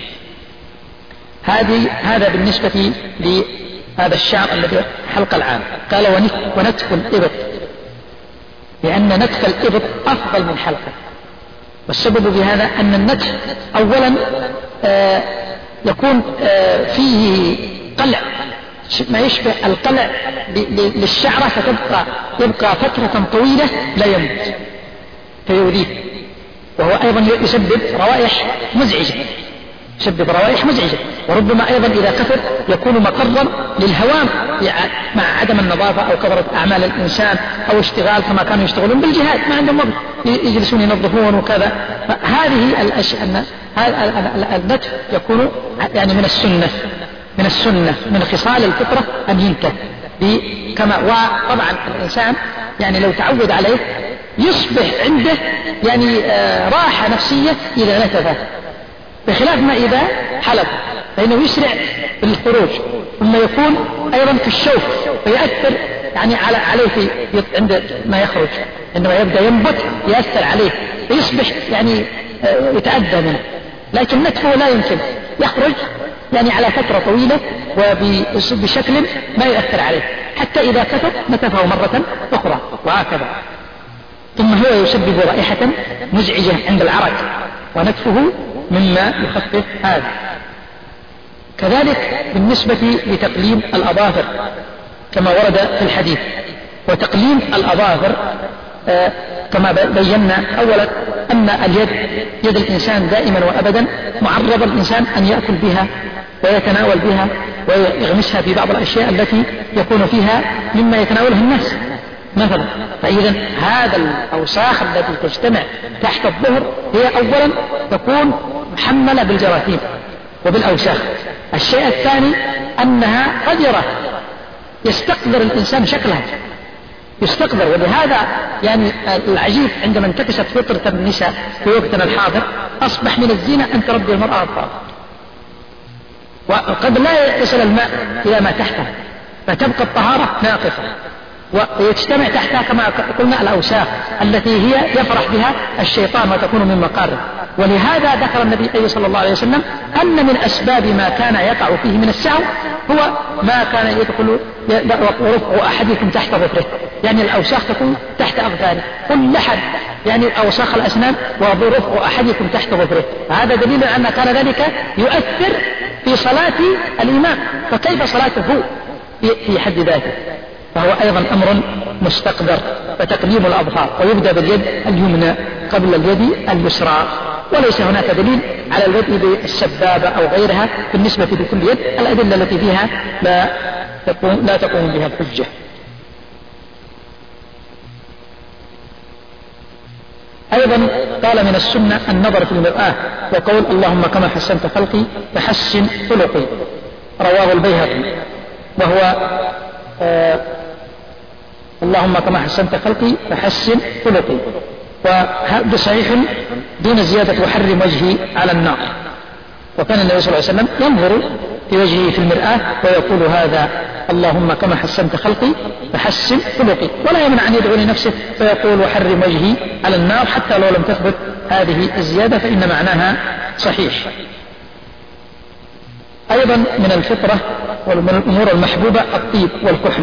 هذه هذا بالنسبة لهذا الشعر الذي حلق العام. قال ونتف الإبط، لأن نتف الإبط أفضل من حلقه. والسبب في هذا أن النتف أولا آه يكون آه فيه قلع، ما يشبه القلع للشعرة، فتبقى يبقى فترة طويلة لا يموت فيؤذيه. وهو أيضا يسبب روائح مزعجة، يسبب روائح مزعجة، وربما أيضا إذا كثر يكون مقرا للهوام مع عدم النظافة أو كثرة أعمال الإنسان أو اشتغال كما كانوا يشتغلون بالجهاد، ما عندهم وقت يجلسون ينظفون وكذا. فهذه الأشياء النتف يكون يعني من السنة من السنة من خصال الفطرة أن ينتف كما. وطبعا الإنسان يعني لو تعود عليه يصبح عنده يعني آه راحة نفسية إذا نتفه، بخلاف ما إذا حلق، فإنه يسرع في الخروج، ثم يكون أيضا في الشوك فيأثر يعني على عليه في عند ما يخرج، عندما يبدأ ينبت يأثر عليه فيصبح يعني آه يتأذى منه. لكن نتفه لا يمكن، يخرج يعني على فترة طويلة وبشكل ما يؤثر عليه، حتى إذا كثر نتفه مرة أخرى وهكذا. ثم هو يسبب رائحة مزعجة عند العرق، ونتفه مما يخفف هذا. كذلك بالنسبة لتقليم الأظافر كما ورد في الحديث. وتقليم الأظافر آه كما بينا أولا أن اليد يد الإنسان دائما وأبدا معرض الإنسان أن يأكل بها ويتناول بها ويغمسها في بعض الأشياء التي يكون فيها مما يتناولها الناس مثلا. فإذا هذا الأوساخ التي تجتمع تحت الظهر هي أولا تكون محملة بالجراثيم وبالأوساخ. الشيء الثاني أنها قدرة يستقدر الإنسان شكلها يستقدر. ولهذا يعني العجيب عندما انتكست فطرة النساء في وقتنا الحاضر أصبح من الزينة أن تربي المرأة أطفال، وقد لا يصل الماء إلى ما تحتها فتبقى الطهارة ناقصة، ويجتمع تحتها كما قلنا الأوساخ التي هي يفرح بها الشيطان وتكون من مقارب. ولهذا ذكر النبي صلى الله عليه وسلم أن من أسباب ما كان يقع فيه من السهو هو ما كان يدخل رفع أحدكم تحت ظفره، يعني الأوساخ تكون تحت أظفاره كل لحد، يعني أوساخ الأسنان ورفع أحدكم تحت ظفره. هذا دليل أن كان ذلك يؤثر في صلاة الإمام، فكيف صلاته في حد ذاته؟ فهو أيضا أمر مستقدر. فتقديم الأظفار ويبدأ باليد اليمنى قبل اليد اليسرى، وليس هناك دليل على البدء بالسبابة أو غيرها بالنسبة لكل يد. الأدلة التي فيها لا تقوم, لا تقوم بها الحجة. أيضا قال من السنة النظر في المرآة وقول اللهم كما حسنت خلقي فحسن خلقي، رواه البيهقي. وهو آه اللهم كما حسنت خلقي فحسن خلقي، وهذا صحيح دون زيادة وحرم وجهي على النار. وكان النبي صلى الله عليه وسلم ينظر في وجهه في المرآة ويقول هذا اللهم كما حسنت خلقي فحسن خلقي، ولا يمنع أن يدعو لنفسه فيقول وحرم وجهي على النار حتى لو لم تثبت هذه الزيادة فإن معناها صحيح. أيضا من الفطرة ومن الأمور المحبوبة الطيب والكحل،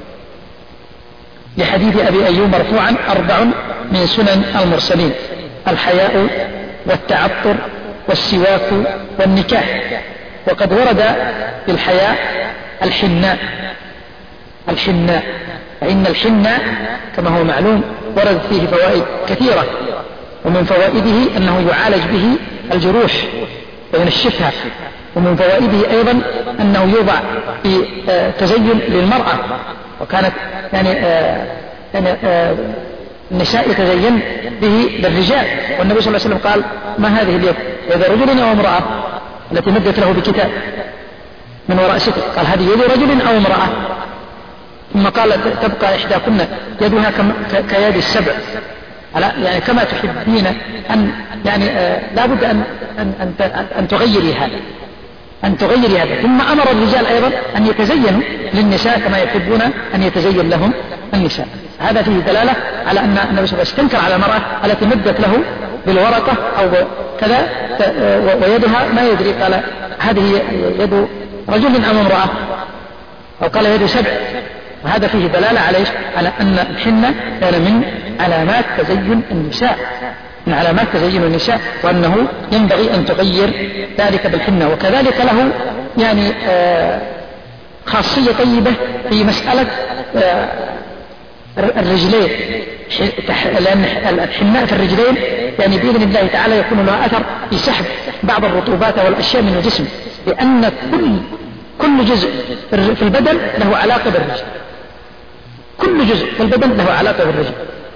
لحديث أبي أيوب مرفوعا أربع من سنن المرسلين: الحياء والتعطر والسواك والنكاح. وقد ورد في الحياء الحناء الحناء فإن الحناء كما هو معلوم ورد فيه فوائد كثيرة، ومن فوائده أنه يعالج به الجروح وينشفها، ومن فوائده أيضا أنه يوضع في تزين للمرأة، وكانت يعني آه يعني آه النساء يتزين به للرجال، والنبي صلى الله عليه وسلم قال ما هذه اليد يد رجل أو امرأة التي مدت له بكتاب من وراء ستر؟ قال هذه يد رجل أو امرأة. ثم قال تبقى إحداكن يدها كيد السبع، يعني كما تحبين أن يعني آه لا بد أن, أن, أن, أن تغيري هذا أن تغيري هذا. ثم أمر الرجال أيضا أن يتزينوا للنساء كما يحبون أن يتزين لهم النساء. هذا فيه دلالة على أن النبي صلى الله عليه وسلم استنكر على المرأة التي مدت له بالورقة أو كذا ويدها ما يدري، قال هذه يد رجل أم امرأة، أو قال يد سبع. وهذا فيه دلالة عليه على أن الحنة كان من علامات تزين النساء من علامات تزين النساء وأنه ينبغي أن تغير ذلك بالحنة. وكذلك له يعني آه خاصية طيبة في مسألة آه الرجلين، لأن الحناء في الرجلين يعني بإذن الله تعالى يكون له أثر في سحب بعض الرطوبات والأشياء من الجسم، لأن كل كل جزء في البدن له علاقة بالرجل، كل جزء في البدن له علاقة بالرجل.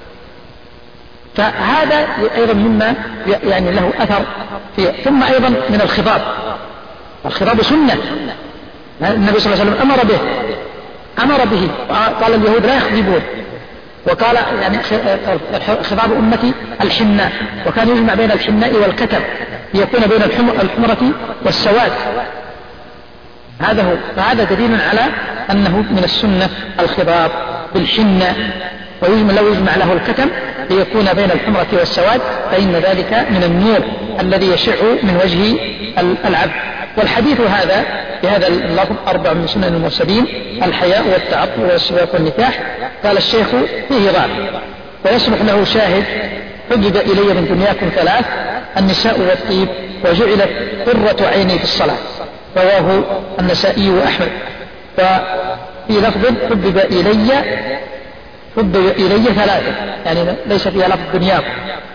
فهذا أيضا مما يعني له أثر فيه. ثم أيضا من الخضاب، الخضاب سنة، النبي صلى الله عليه وسلم أمر به أمر به قال اليهود لا يخضبون، وقال يعني خضاب أمتي الحناء، وكان يجمع بين الحناء والكتب ليكون بين الحمرة والسواد. هذا هو. فهذا دليل على أنه من السنة الخضاب بالحنة، ويجمع لو يجمع له الكتم ليكون بين الحمرة والسواد، فإن ذلك من النور الذي يشع من وجه العبد. والحديث هذا بهذا اللفظ أربع من سنن المرسلين: الحياء والتعطر والسواك والنكاح. قال الشيخ: فيه ضعف ويصلح له شاهد: حبب إلي من دنياكم ثلاث: النساء والطيب، وجعلت قرة عيني في الصلاة. رواه النسائي وأحمد. وفي لفظ: حبب إلي حبب إلي ثلاثة، يعني ليس فيها لفظ دنياكم.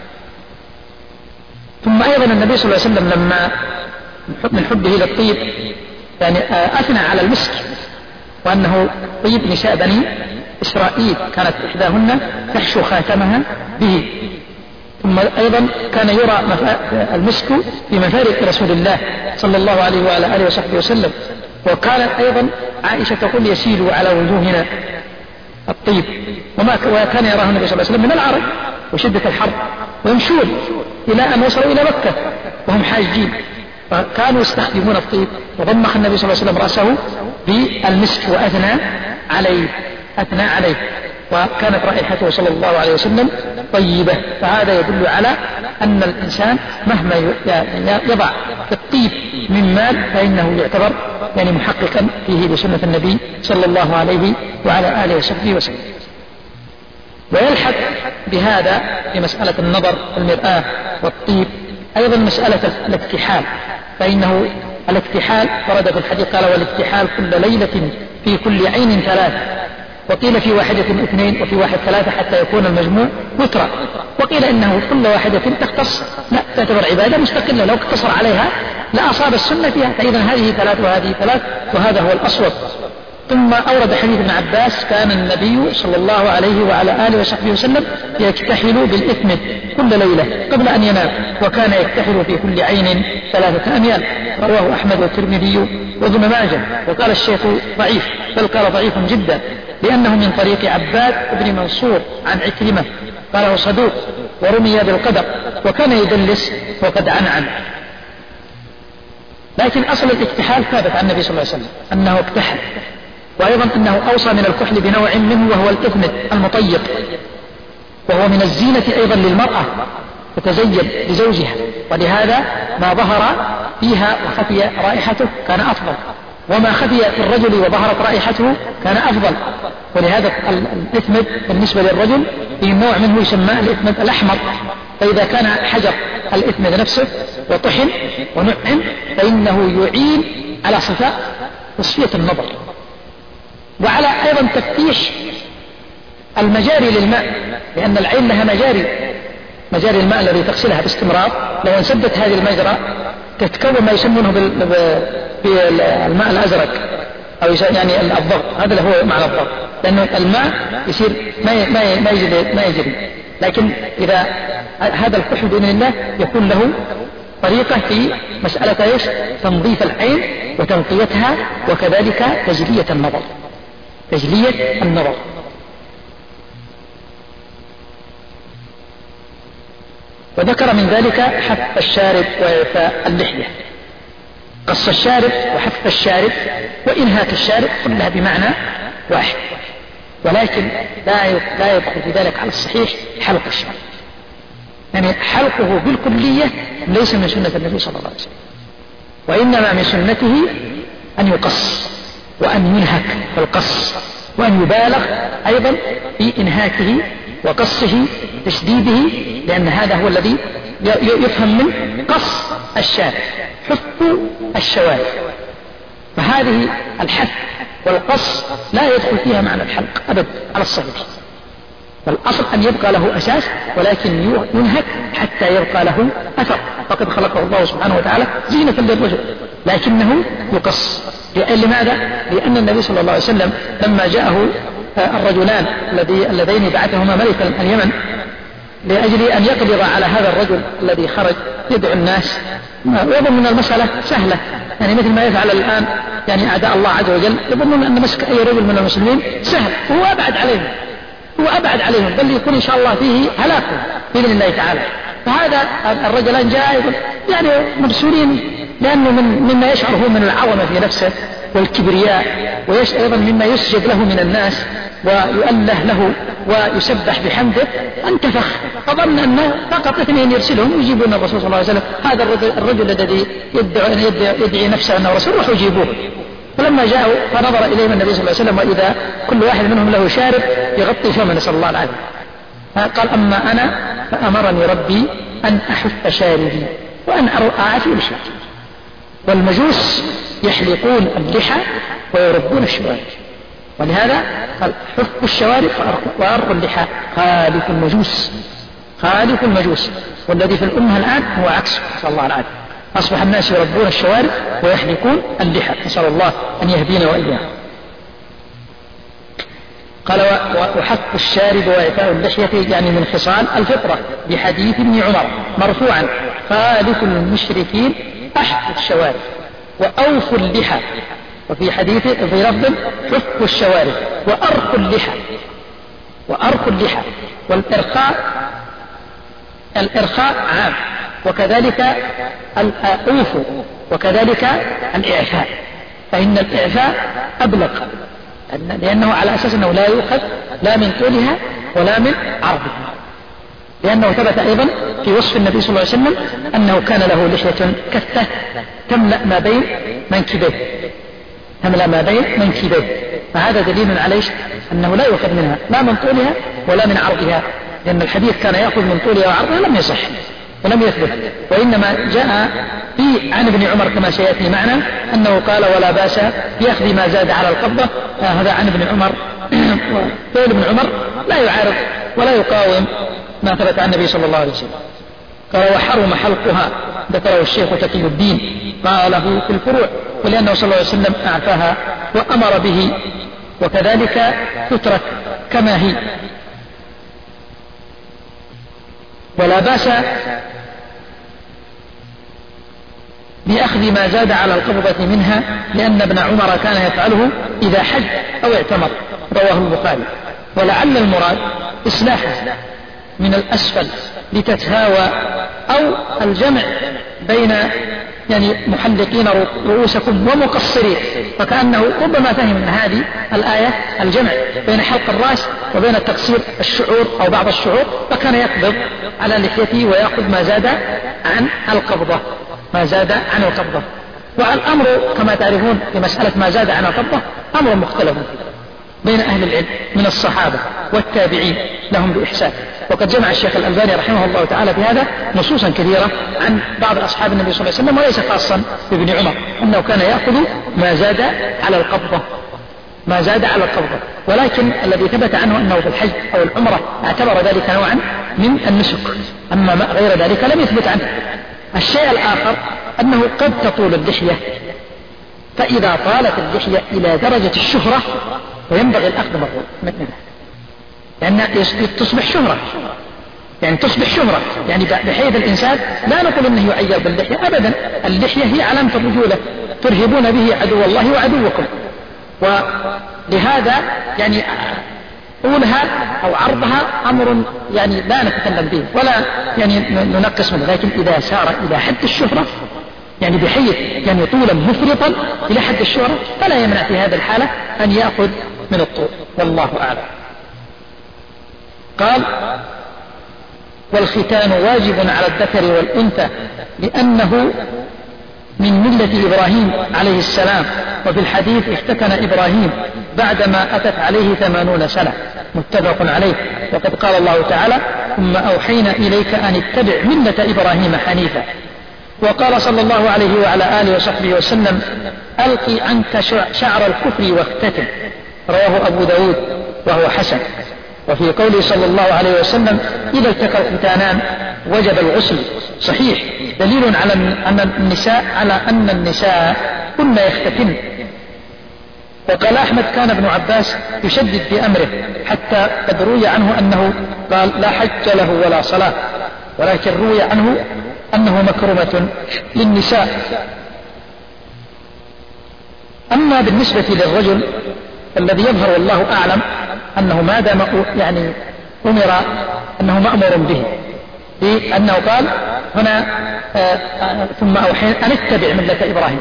ثم أيضا النبي صلى الله عليه وسلم لما من حبه للطيب يعني أثنى على المسك، وأنه طيب نساء بني إسرائيل كانت إحداهن تحشو خاتمها به. ثم أيضا كان يرى المسك في مفارق رسول الله صلى الله عليه وعلى آله وصحبه وسلم. وكانت أيضا عائشة تقول: يسيل على وجوهنا الطيب. وما وكان يراه النبي صلى الله عليه وسلم من العرب وشدة الحر، ويمشون إلى أن وصلوا إلى مكة وهم حاجين، فكانوا يستخدمون الطيب. وضمخ النبي صلى الله عليه وسلم رأسه بالمسك وأثنى عليه أثنى عليه وكانت رائحته صلى الله عليه وسلم طيبة. فهذا يدل على أن الإنسان مهما يضع في الطيب من مال فإنه يعتبر يعني محققا فيه لسنة النبي صلى الله عليه وعلى آله وصحبه وسلم. ويلحق بهذا في مسألة النظر في المرآة والطيب أيضا مسألة الاكتحال، فإنه الاكتحال ورد في الحديث قال: والاكتحال كل ليلة في كل عين ثلاث، وقيل في واحدة اثنين، وفي واحد ثلاثة، حتى يكون المجموع وترا. وقيل إنه كل واحدة تختص لا تعتبر عبادة مستقلة، لو اقتصر عليها لأصاب السنة فيها، فإذا هذه ثلاث وهذه ثلاث، وهذا هو الأصوب. ثم أورد حديث ابن عباس: كان النبي صلى الله عليه وعلى آله وصحبه وسلم يكتحل بالإثم كل ليلة قبل أن ينام، وكان يكتحل في كل عين ثلاثة أميال. رواه أحمد والترمذي وابن ماجه. وقال الشيخ: ضعيف، بل قال ضعيف جدا، لأنه من طريق عباد بن منصور عن عكرمة، قاله صدوق ورمي بالقدر، وكان يدلس وقد عنعن. لكن أصل الاكتحال ثابت عن النبي صلى الله عليه وسلم أنه اكتحل، وأيضا أنه أوصى من الكحل بنوع منه وهو الإثمد المطيب، وهو من الزينة أيضا للمرأة تتزين لزوجها، ولهذا ما ظهر فيها وخفي رائحته كان أفضل، وما خفي في الرجل وظهرت رائحته كان أفضل. ولهذا الإثمد بالنسبة للرجل في نوع منه يسمى الإثمد الأحمر، فإذا كان حجر الإثمد نفسه وطحن ونعم فإنه يعين على صفاء تصفية النظر، وعلى أيضا تفتيش المجاري للماء، لأن العين لها مجاري، مجاري الماء الذي تغسلها باستمرار. لو انسدت هذه المجرى تتكون ما يسمونه بالماء الأزرق أو يعني الضغط، هذا هو معنى الضغط، لأنه الماء يصير ما ما يجري ما يجري. لكن إذا هذا الكحل بإذن الله يكون له طريقة في مسألة ايش؟ تنظيف العين وتنقيتها، وكذلك تجلية النظر، تجلية النظر. وذكر من ذلك حف الشارب وإعفاء اللحية. قص الشارب وحف الشارب وإنهاك الشارب كلها بمعنى واحد، ولكن لا لا يدخل في ذلك على الصحيح حلق الشارب، يعني حلقه بالكلية ليس من سنة النبي صلى الله عليه وسلم، وإنما من سنته أن يقص وأن ينهك في القص، وأن يبالغ أيضا في إنهاكه وقصه تشديده، لأن هذا هو الذي يفهم من قص الشارب حف الشوارب. فهذه الحف والقص لا يدخل فيها معنى الحلق أبدا على الصحيح، فالأصل أن يبقى له أساس، ولكن ينهك حتى يبقى له أثر، فقد خلقه الله سبحانه وتعالى زينة للرجل، لكنه يقص. لماذا؟ لأن النبي صلى الله عليه وسلم لما جاءه الرجلان اللذين بعثهما ملك اليمن لأجل أن يقدر على هذا الرجل الذي خرج يدعو الناس، ويظن من المسألة سهلة، يعني مثل ما يفعل الآن يعني أعداء الله عز وجل، يظنون أن مسك أي رجل من المسلمين سهل، وهو أبعد عليهم، هو أبعد عليهم، بل يكون إن شاء الله فيه هلاكهم بإذن الله تعالى. فهذا الرجلان جاء يقول يعني مبسولين، لأنه من مما يشعر هو من العظمة في نفسه والكبرياء، وأيضا مما يسجد له من الناس، ويؤله له ويسبح بحمده انتفخ، فظن أنه فقط اثنين يرسلهم يجيبون الرسول صلى الله عليه وسلم، هذا الرجل الذي يدعي, يدعي نفسه أنه رسول، راحوا يجيبوه. فلما جاءوا فنظر إليهم النبي صلى الله عليه وسلم وإذا كل واحد منهم له شارب يغطي فمه، نسأل الله العافية. قال أما أنا فأمرني ربي أن أحف شاربي وأن أعفي لحيتي. والمجوس يحلقون اللحى ويربون الشوارب، ولهذا قال حف الشوارب وأرق اللحى خالف المجوس، خالف المجوس. والذي في الأمة الآن هو عكس، نسأل الله العافية، أصبح الناس يربون الشوارب ويحلقون اللحى، نسأل الله أن يهدينا وإياهم. قال وحف الشارب وإعفاء اللحية يعني من خصال الفطرة، بحديث ابن عمر مرفوعا خالف المشركين أحف الشوارب وأوفوا اللحى، وفي حديث في لفظ حف الشوارب وأرخوا اللحى، وأرخوا اللحى. والإرخاء الإرخاء عام، وكذلك الأوفوا، وكذلك الإعفاء، فإن الإعفاء أبلغ لأنه على أساس أنه لا يؤخذ لا من طولها ولا من عرضها، لأنه ثبت أيضا في وصف النبي صلى الله عليه وسلم أنه كان له لحية كثة تملأ ما بين منكبيه، تملأ ما بين منكبيه، فهذا دليل عليه أنه لا يؤخذ منها لا من طولها ولا من عرضها، لأن الحديث كان يأخذ من طولها وعرضها لم يصح ولم يثبت. وإنما جاء في عن ابن عمر كما سيأتي معنا أنه قال ولا بأس بأخذ ما زاد على القبضة، هذا عن ابن عمر. وقول ابن عمر لا يعارض ولا يقاوم ما ثبت عن النبي صلى الله عليه وسلم. قال وحرم حلقها، ذكره الشيخ تقي الدين قاله في الفروع، ولأنه صلى الله عليه وسلم أعفاها وأمر به، وكذلك تترك كما هي. ولا بأس بأخذ ما زاد على القبضة منها، لأن ابن عمر كان يفعله إذا حج أو اعتمر، رواه البخاري. ولعل المراد إصلاحها من الأسفل لتتهاوى، أو الجمع بين يعني محلقين رؤوسكم ومقصرين، فكأنه ربما فهم من هذه الآية الجمع بين حلق الرأس وبين تقصير الشعور أو بعض الشعور، فكان يقبض على لحيته ويأخذ ما زاد عن القبضة، ما زاد عن القبضة. والأمر كما تعرفون في مسألة ما زاد عن القبضة أمر مختلف بين أهل العلم من الصحابة والتابعين لهم بإحسان، وقد جمع الشيخ الألباني رحمه الله تعالى في هذا نصوصا كثيرة عن بعض أصحاب النبي صلى الله عليه وسلم، وليس خاصا بابن عمر، أنه كان يأخذ ما زاد على القبضة، ما زاد على القبضة. ولكن الذي ثبت عنه أنه في الحج أو العمرة اعتبر ذلك نوعا من النسك، أما غير ذلك لم يثبت عنه. الشيء الآخر أنه قد تطول اللحية، فإذا طالت اللحية إلى درجة الشهرة وينبغي الأخذ منها، لأن تصبح شهرة، يعني تصبح شهرة، يعني بحيث الإنسان لا نقول أنه يعير باللحية أبدا، اللحية هي علامة الرجولة ترهبون به عدو الله وعدوكم. ولهذا يعني طولها أو عرضها أمر يعني لا نتكلم به ولا يعني ننقص منه، لكن إذا سار إلى حد الشهرة يعني بحيث يعني طولا مفرطا إلى حد الشهرة فلا يمنع في هذا الحالة أن يأخذ من الطول، والله أعلم. قال والختان واجب على الذكر والأنثى لأنه من ملة إبراهيم عليه السلام، وفي الحديث اختتن إبراهيم بعدما أتت عليه ثمانون سنة، متفق عليه. وقد قال الله تعالى ثم أوحينا إليك أن اتبع ملة إبراهيم حنيفا. وقال صلى الله عليه وعلى آله وصحبه وسلم ألقي عنك شعر الكفر واختتن، رواه أبو داود وهو حسن. وفي قوله صلى الله عليه وسلم إذا التقى الختانان وجب الغسل، صحيح، دليل على أن النساء على أن النساء كن يختتن. وقال أحمد كان ابن عباس يشدد في أمره حتى قد روي عنه أنه قال لا حج له ولا صلاة، ولكن روي عنه أنه مكرمة للنساء. أما بالنسبة للرجل الذي يظهر والله أعلم أنه ما دام يعني أمر أنه مأمور به، لأنه قال هنا آآ آآ ثم أوحينا أن اتبع ملة إبراهيم،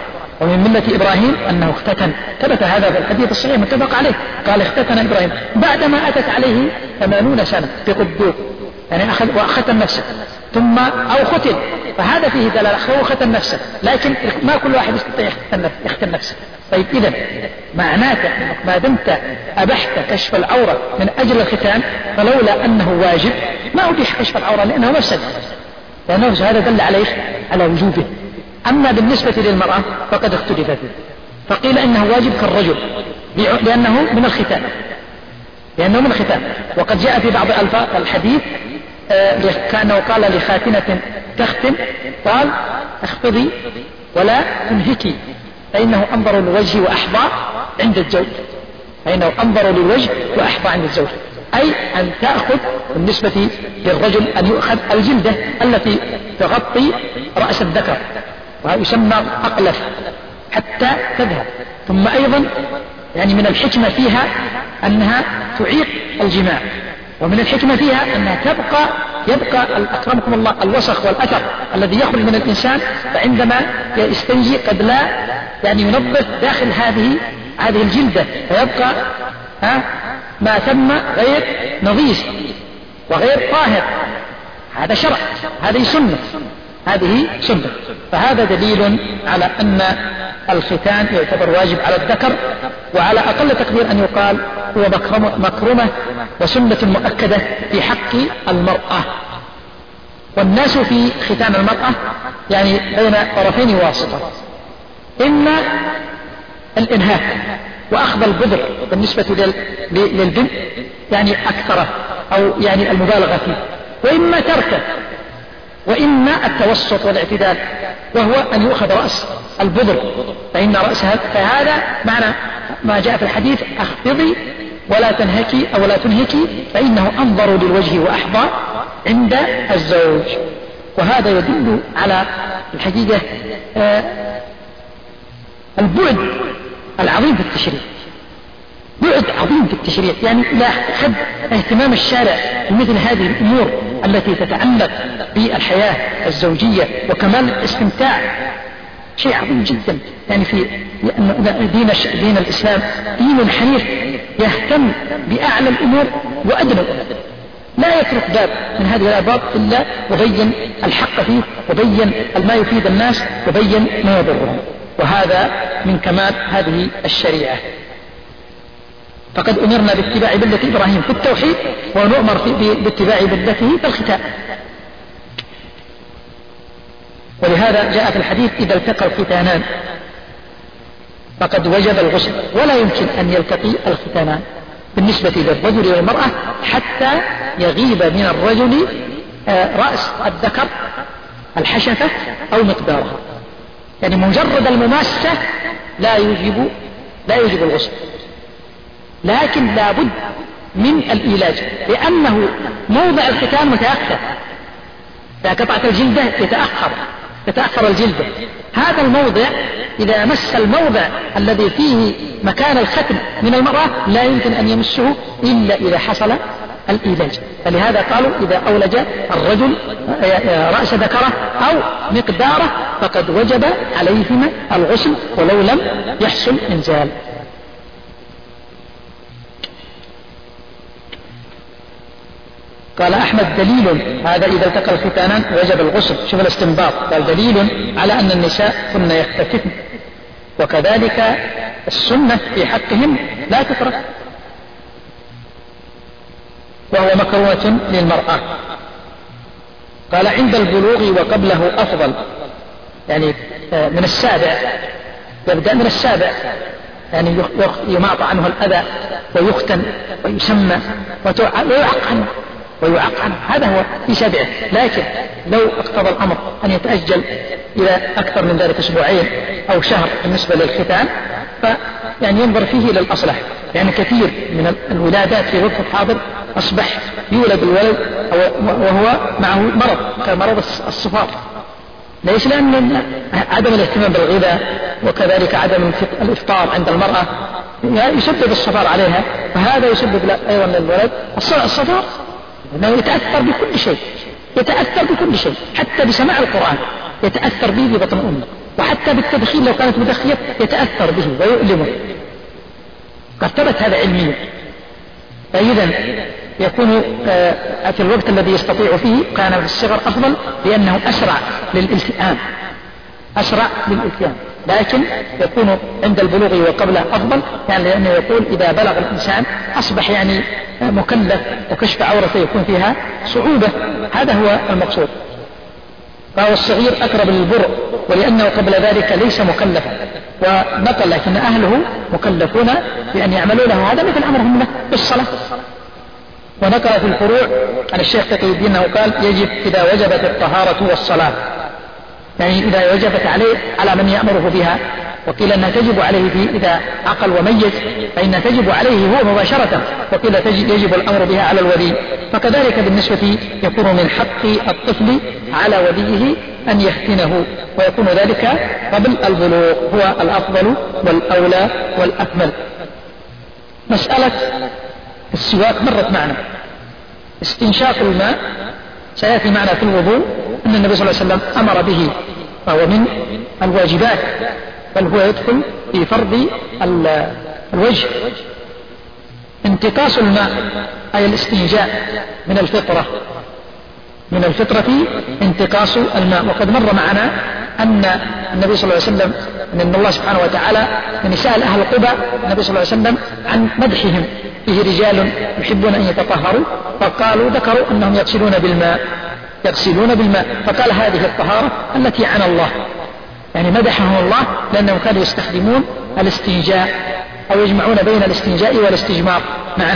ومن ملة إبراهيم أنه اختتن، ثبت هذا في الحديث الصحيح متفق عليه، قال اختتن إبراهيم بعدما أتت عليه ثمانون سنة بقدوق، يعني أخذ وختن نفسه ثم أو ختن، فهذا فيه دلالة هو ختن نفسه، لكن ما كل واحد يستطيع يختن نفسه. طيب إذن معناته ما دمت أبحت كشف العورة من أجل الختان، فلولا أنه واجب ما أبيح كشف العورة لأنه مفسد، لأنه هذا دل عليه على وجوبه. أما بالنسبة للمرأة فقد اختلف فيه، فقيل إنه واجب كالرجل لأنه من الختان، لأنه من الختان. وقد جاء في بعض ألفاظ الحديث كأنه قال لخاتنة تختم قال اخفضي ولا تنهكي فإنه أنظر للوجه وأحظى عند الزوج، فإنه أنظر للوجه وأحظى عند الزوج، أي أن تأخذ بالنسبة للرجل أن يؤخذ الجلدة التي تغطي رأس الذكر ويسمى أقلف حتى تذهب. ثم أيضا يعني من الحكمة فيها أنها تعيق الجماع، ومن الحكمة فيها أنها تبقى يبقى أكرمكم الله الوسخ والأثر الذي يخرج من الإنسان، فعندما يستنجي قد لا يعني ينظف داخل هذه هذه الجلدة، فيبقى ها ما ثم غير نظيف وغير طاهر. هذا شرع، هذه سنة، هذه سنة. فهذا دليل على أن الختان يعتبر واجب على الذكر، وعلى أقل تقدير أن يقال هو مكرمة وسنة مؤكدة في حق المرأة. والناس في ختان المرأة يعني بين طرفين واسطة، إما الإنهاك وأخذ البذر بالنسبة للبنت يعني أكثر أو يعني المبالغة فيه، وإما تركه، وإما التوسط والاعتدال، وهو أن يؤخذ رأس البذر فإن رأسها، فهذا معنى ما جاء في الحديث اخفضي ولا تنهكي أو لا تنهكي فإنه أنظر للوجه وأحظى عند الزوج. وهذا يدل على الحقيقة آه البعد العظيم في التشريع، بعد عظيم في التشريع، يعني لا خد اهتمام الشارع بمثل هذه الأمور التي تتعلق بالحياة الزوجية وكمال الاستمتاع، شيء عظيم جدا. يعني في دين, دين الإسلام دين حنيف يهتم بأعلى الأمور وأدنى الأمور، لا يترك باب من هذه الأبواب إلا وبين الحق فيه وبين ما يفيد الناس وبين ما يضرهم، وهذا من كمال هذه الشريعة. فقد أمرنا باتباع ملة إبراهيم في التوحيد ونؤمر باتباع ملته في الختان. ولهذا جاء في الحديث إذا التقى الختانان فقد وجب الغسل، ولا يمكن أن يلتقي الختانان بالنسبة للرجل والمرأة حتى يغيب من الرجل رأس الذكر الحشفة أو مقدارها، يعني مجرد المماسة لا يوجب لا يوجب الغسل، لكن لا بد من الإيلاج، لأنه موضع الختان متأخر، إذا قطعت الجلدة يتأخر تتأخر الجلدة، هذا الموضع إذا مس الموضع الذي فيه مكان الختم من المرأة لا يمكن أن يمسه إلا إذا حصل الإيلاج. فلهذا قالوا إذا أولج الرجل رأس ذكره أو مقداره فقد وجب عليهما الغسل ولو لم يحصل إنزال. قال أحمد دليل هذا إذا التقى الختانان وجب الغسل، شوف الاستنباط، قال دليل على أن النساء كن يختتن، وكذلك السنة في حقهم لا تترك، وهو مكروهة للمرأة. قال عند البلوغ وقبله أفضل، يعني من السابع، يبدأ من السابع يعني يماط عنه الأذى ويختن ويسمى ويعق عنه ويعق عنه، هذا هو في سابعه. لكن لو اقتضى الأمر أن يتأجل إلى أكثر من ذلك أسبوعين أو شهر بالنسبة للختان فيعني ينظر فيه إلى الأصلح، يعني كثير من الولادات في وقت الحاضر أصبح يولد الولد وهو معه مرض كمرض الصفار، ليس لأن عدم الاهتمام بالغذاء وكذلك عدم الإفطار عند المرأة يسبب الصفار عليها، فهذا يسبب أيضا للولد الصفار، أنه يتأثر بكل شيء، يتأثر بكل شيء، حتى بسماع القرآن يتأثر به في بطن أمه، وحتى بالتدخين لو كانت مدخية يتأثر به ويؤلمه، قد ثبت هذا علميا. فإذا يكون في الوقت الذي يستطيع فيه كان في الصغر أفضل، لأنه أسرع للالتئام أسرع للالتئام لكن يكون عند البلوغ وقبله أفضل، يعني لأنه يقول إذا بلغ الإنسان أصبح يعني مكلف، وكشف عورته يكون فيها صعوبة، هذا هو المقصود. فهو الصغير أقرب للبر، ولأنه قبل ذلك ليس مكلفا ونقل، لكن أهله مكلفون بأن يعملوا له هذا مثل أمرهم له بالصلاة. ونقل في الفروع عن الشيخ تقي الدين أنه قال يجب إذا وجبت الطهارة والصلاة، يعني إذا وجبت عليه على من يأمره بها، وقيل أنها تجب عليه فيه إذا عقل وميز فإنها تجب عليه هو مباشرة، وقيل يجب الأمر بها على الولي. فكذلك بالنسبة يكون من حق الطفل على وليه أن يختنه، ويكون ذلك قبل البلوغ، هو الأفضل والأولى والأكمل. مسألة السواك مرت معنا. استنشاق الماء سيأتي معنا في الوضوء أن النبي صلى الله عليه وسلم أمر به، فهو من الواجبات، بل هو يدخل في فرض الوجه. انتقاص الماء أي الاستنجاء من الفطرة، من الفطرة انتقاص الماء. وقد مر معنا أن النبي صلى الله عليه وسلم أن الله سبحانه وتعالى من سأل أهل قبى النبي صلى الله عليه وسلم عن مدحهم، فيه رجال يحبون أن يتطهروا، فقالوا ذكروا أنهم يغسلون بالماء يغسلون بالماء فقال هذه الطهارة التي عن الله، يعني مدحهم الله لأنهم كانوا يستخدمون الاستنجاء أو يجمعون بين الاستنجاء والاستجمار معا.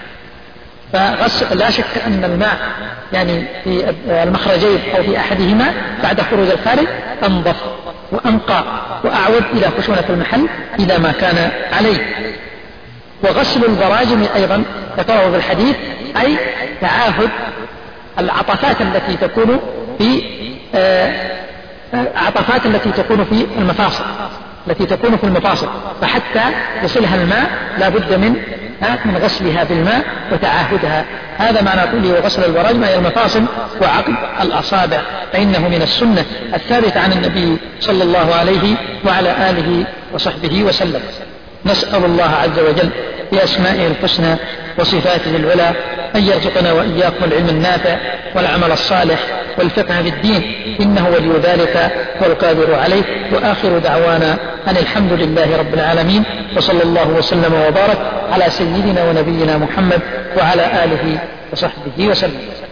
فغسل لا شك أن الماء يعني في المخرجين أو في أحدهما بعد خروج الخارج أنظف وأنقى وأعود إلى خشونة المحل إذا ما كان عليه. وغسل البراجم أيضا ذكره في الحديث، أي تعاهد العطفات التي تكون في عطفات التي تكون في المفاصل التي تكون في المفاصل فحتى يصلها الماء لا بد من من غسلها بالماء وتعاهدها. هذا معنى قوله وغسل البراجم أي المفاصل وعقد الأصابع، فإنه من السنة الثابتة عن النبي صلى الله عليه وعلى آله وصحبه وسلم. نسأل الله عز وجل بأسمائه الحسنى وصفاته العلى أن يرزقنا وإياكم العلم النافع والعمل الصالح والفقه في الدين، إنه ولي ذلك والقادر عليه. وآخر دعوانا أن الحمد لله رب العالمين، وصلى الله وسلم وبارك على سيدنا ونبينا محمد وعلى آله وصحبه وسلم.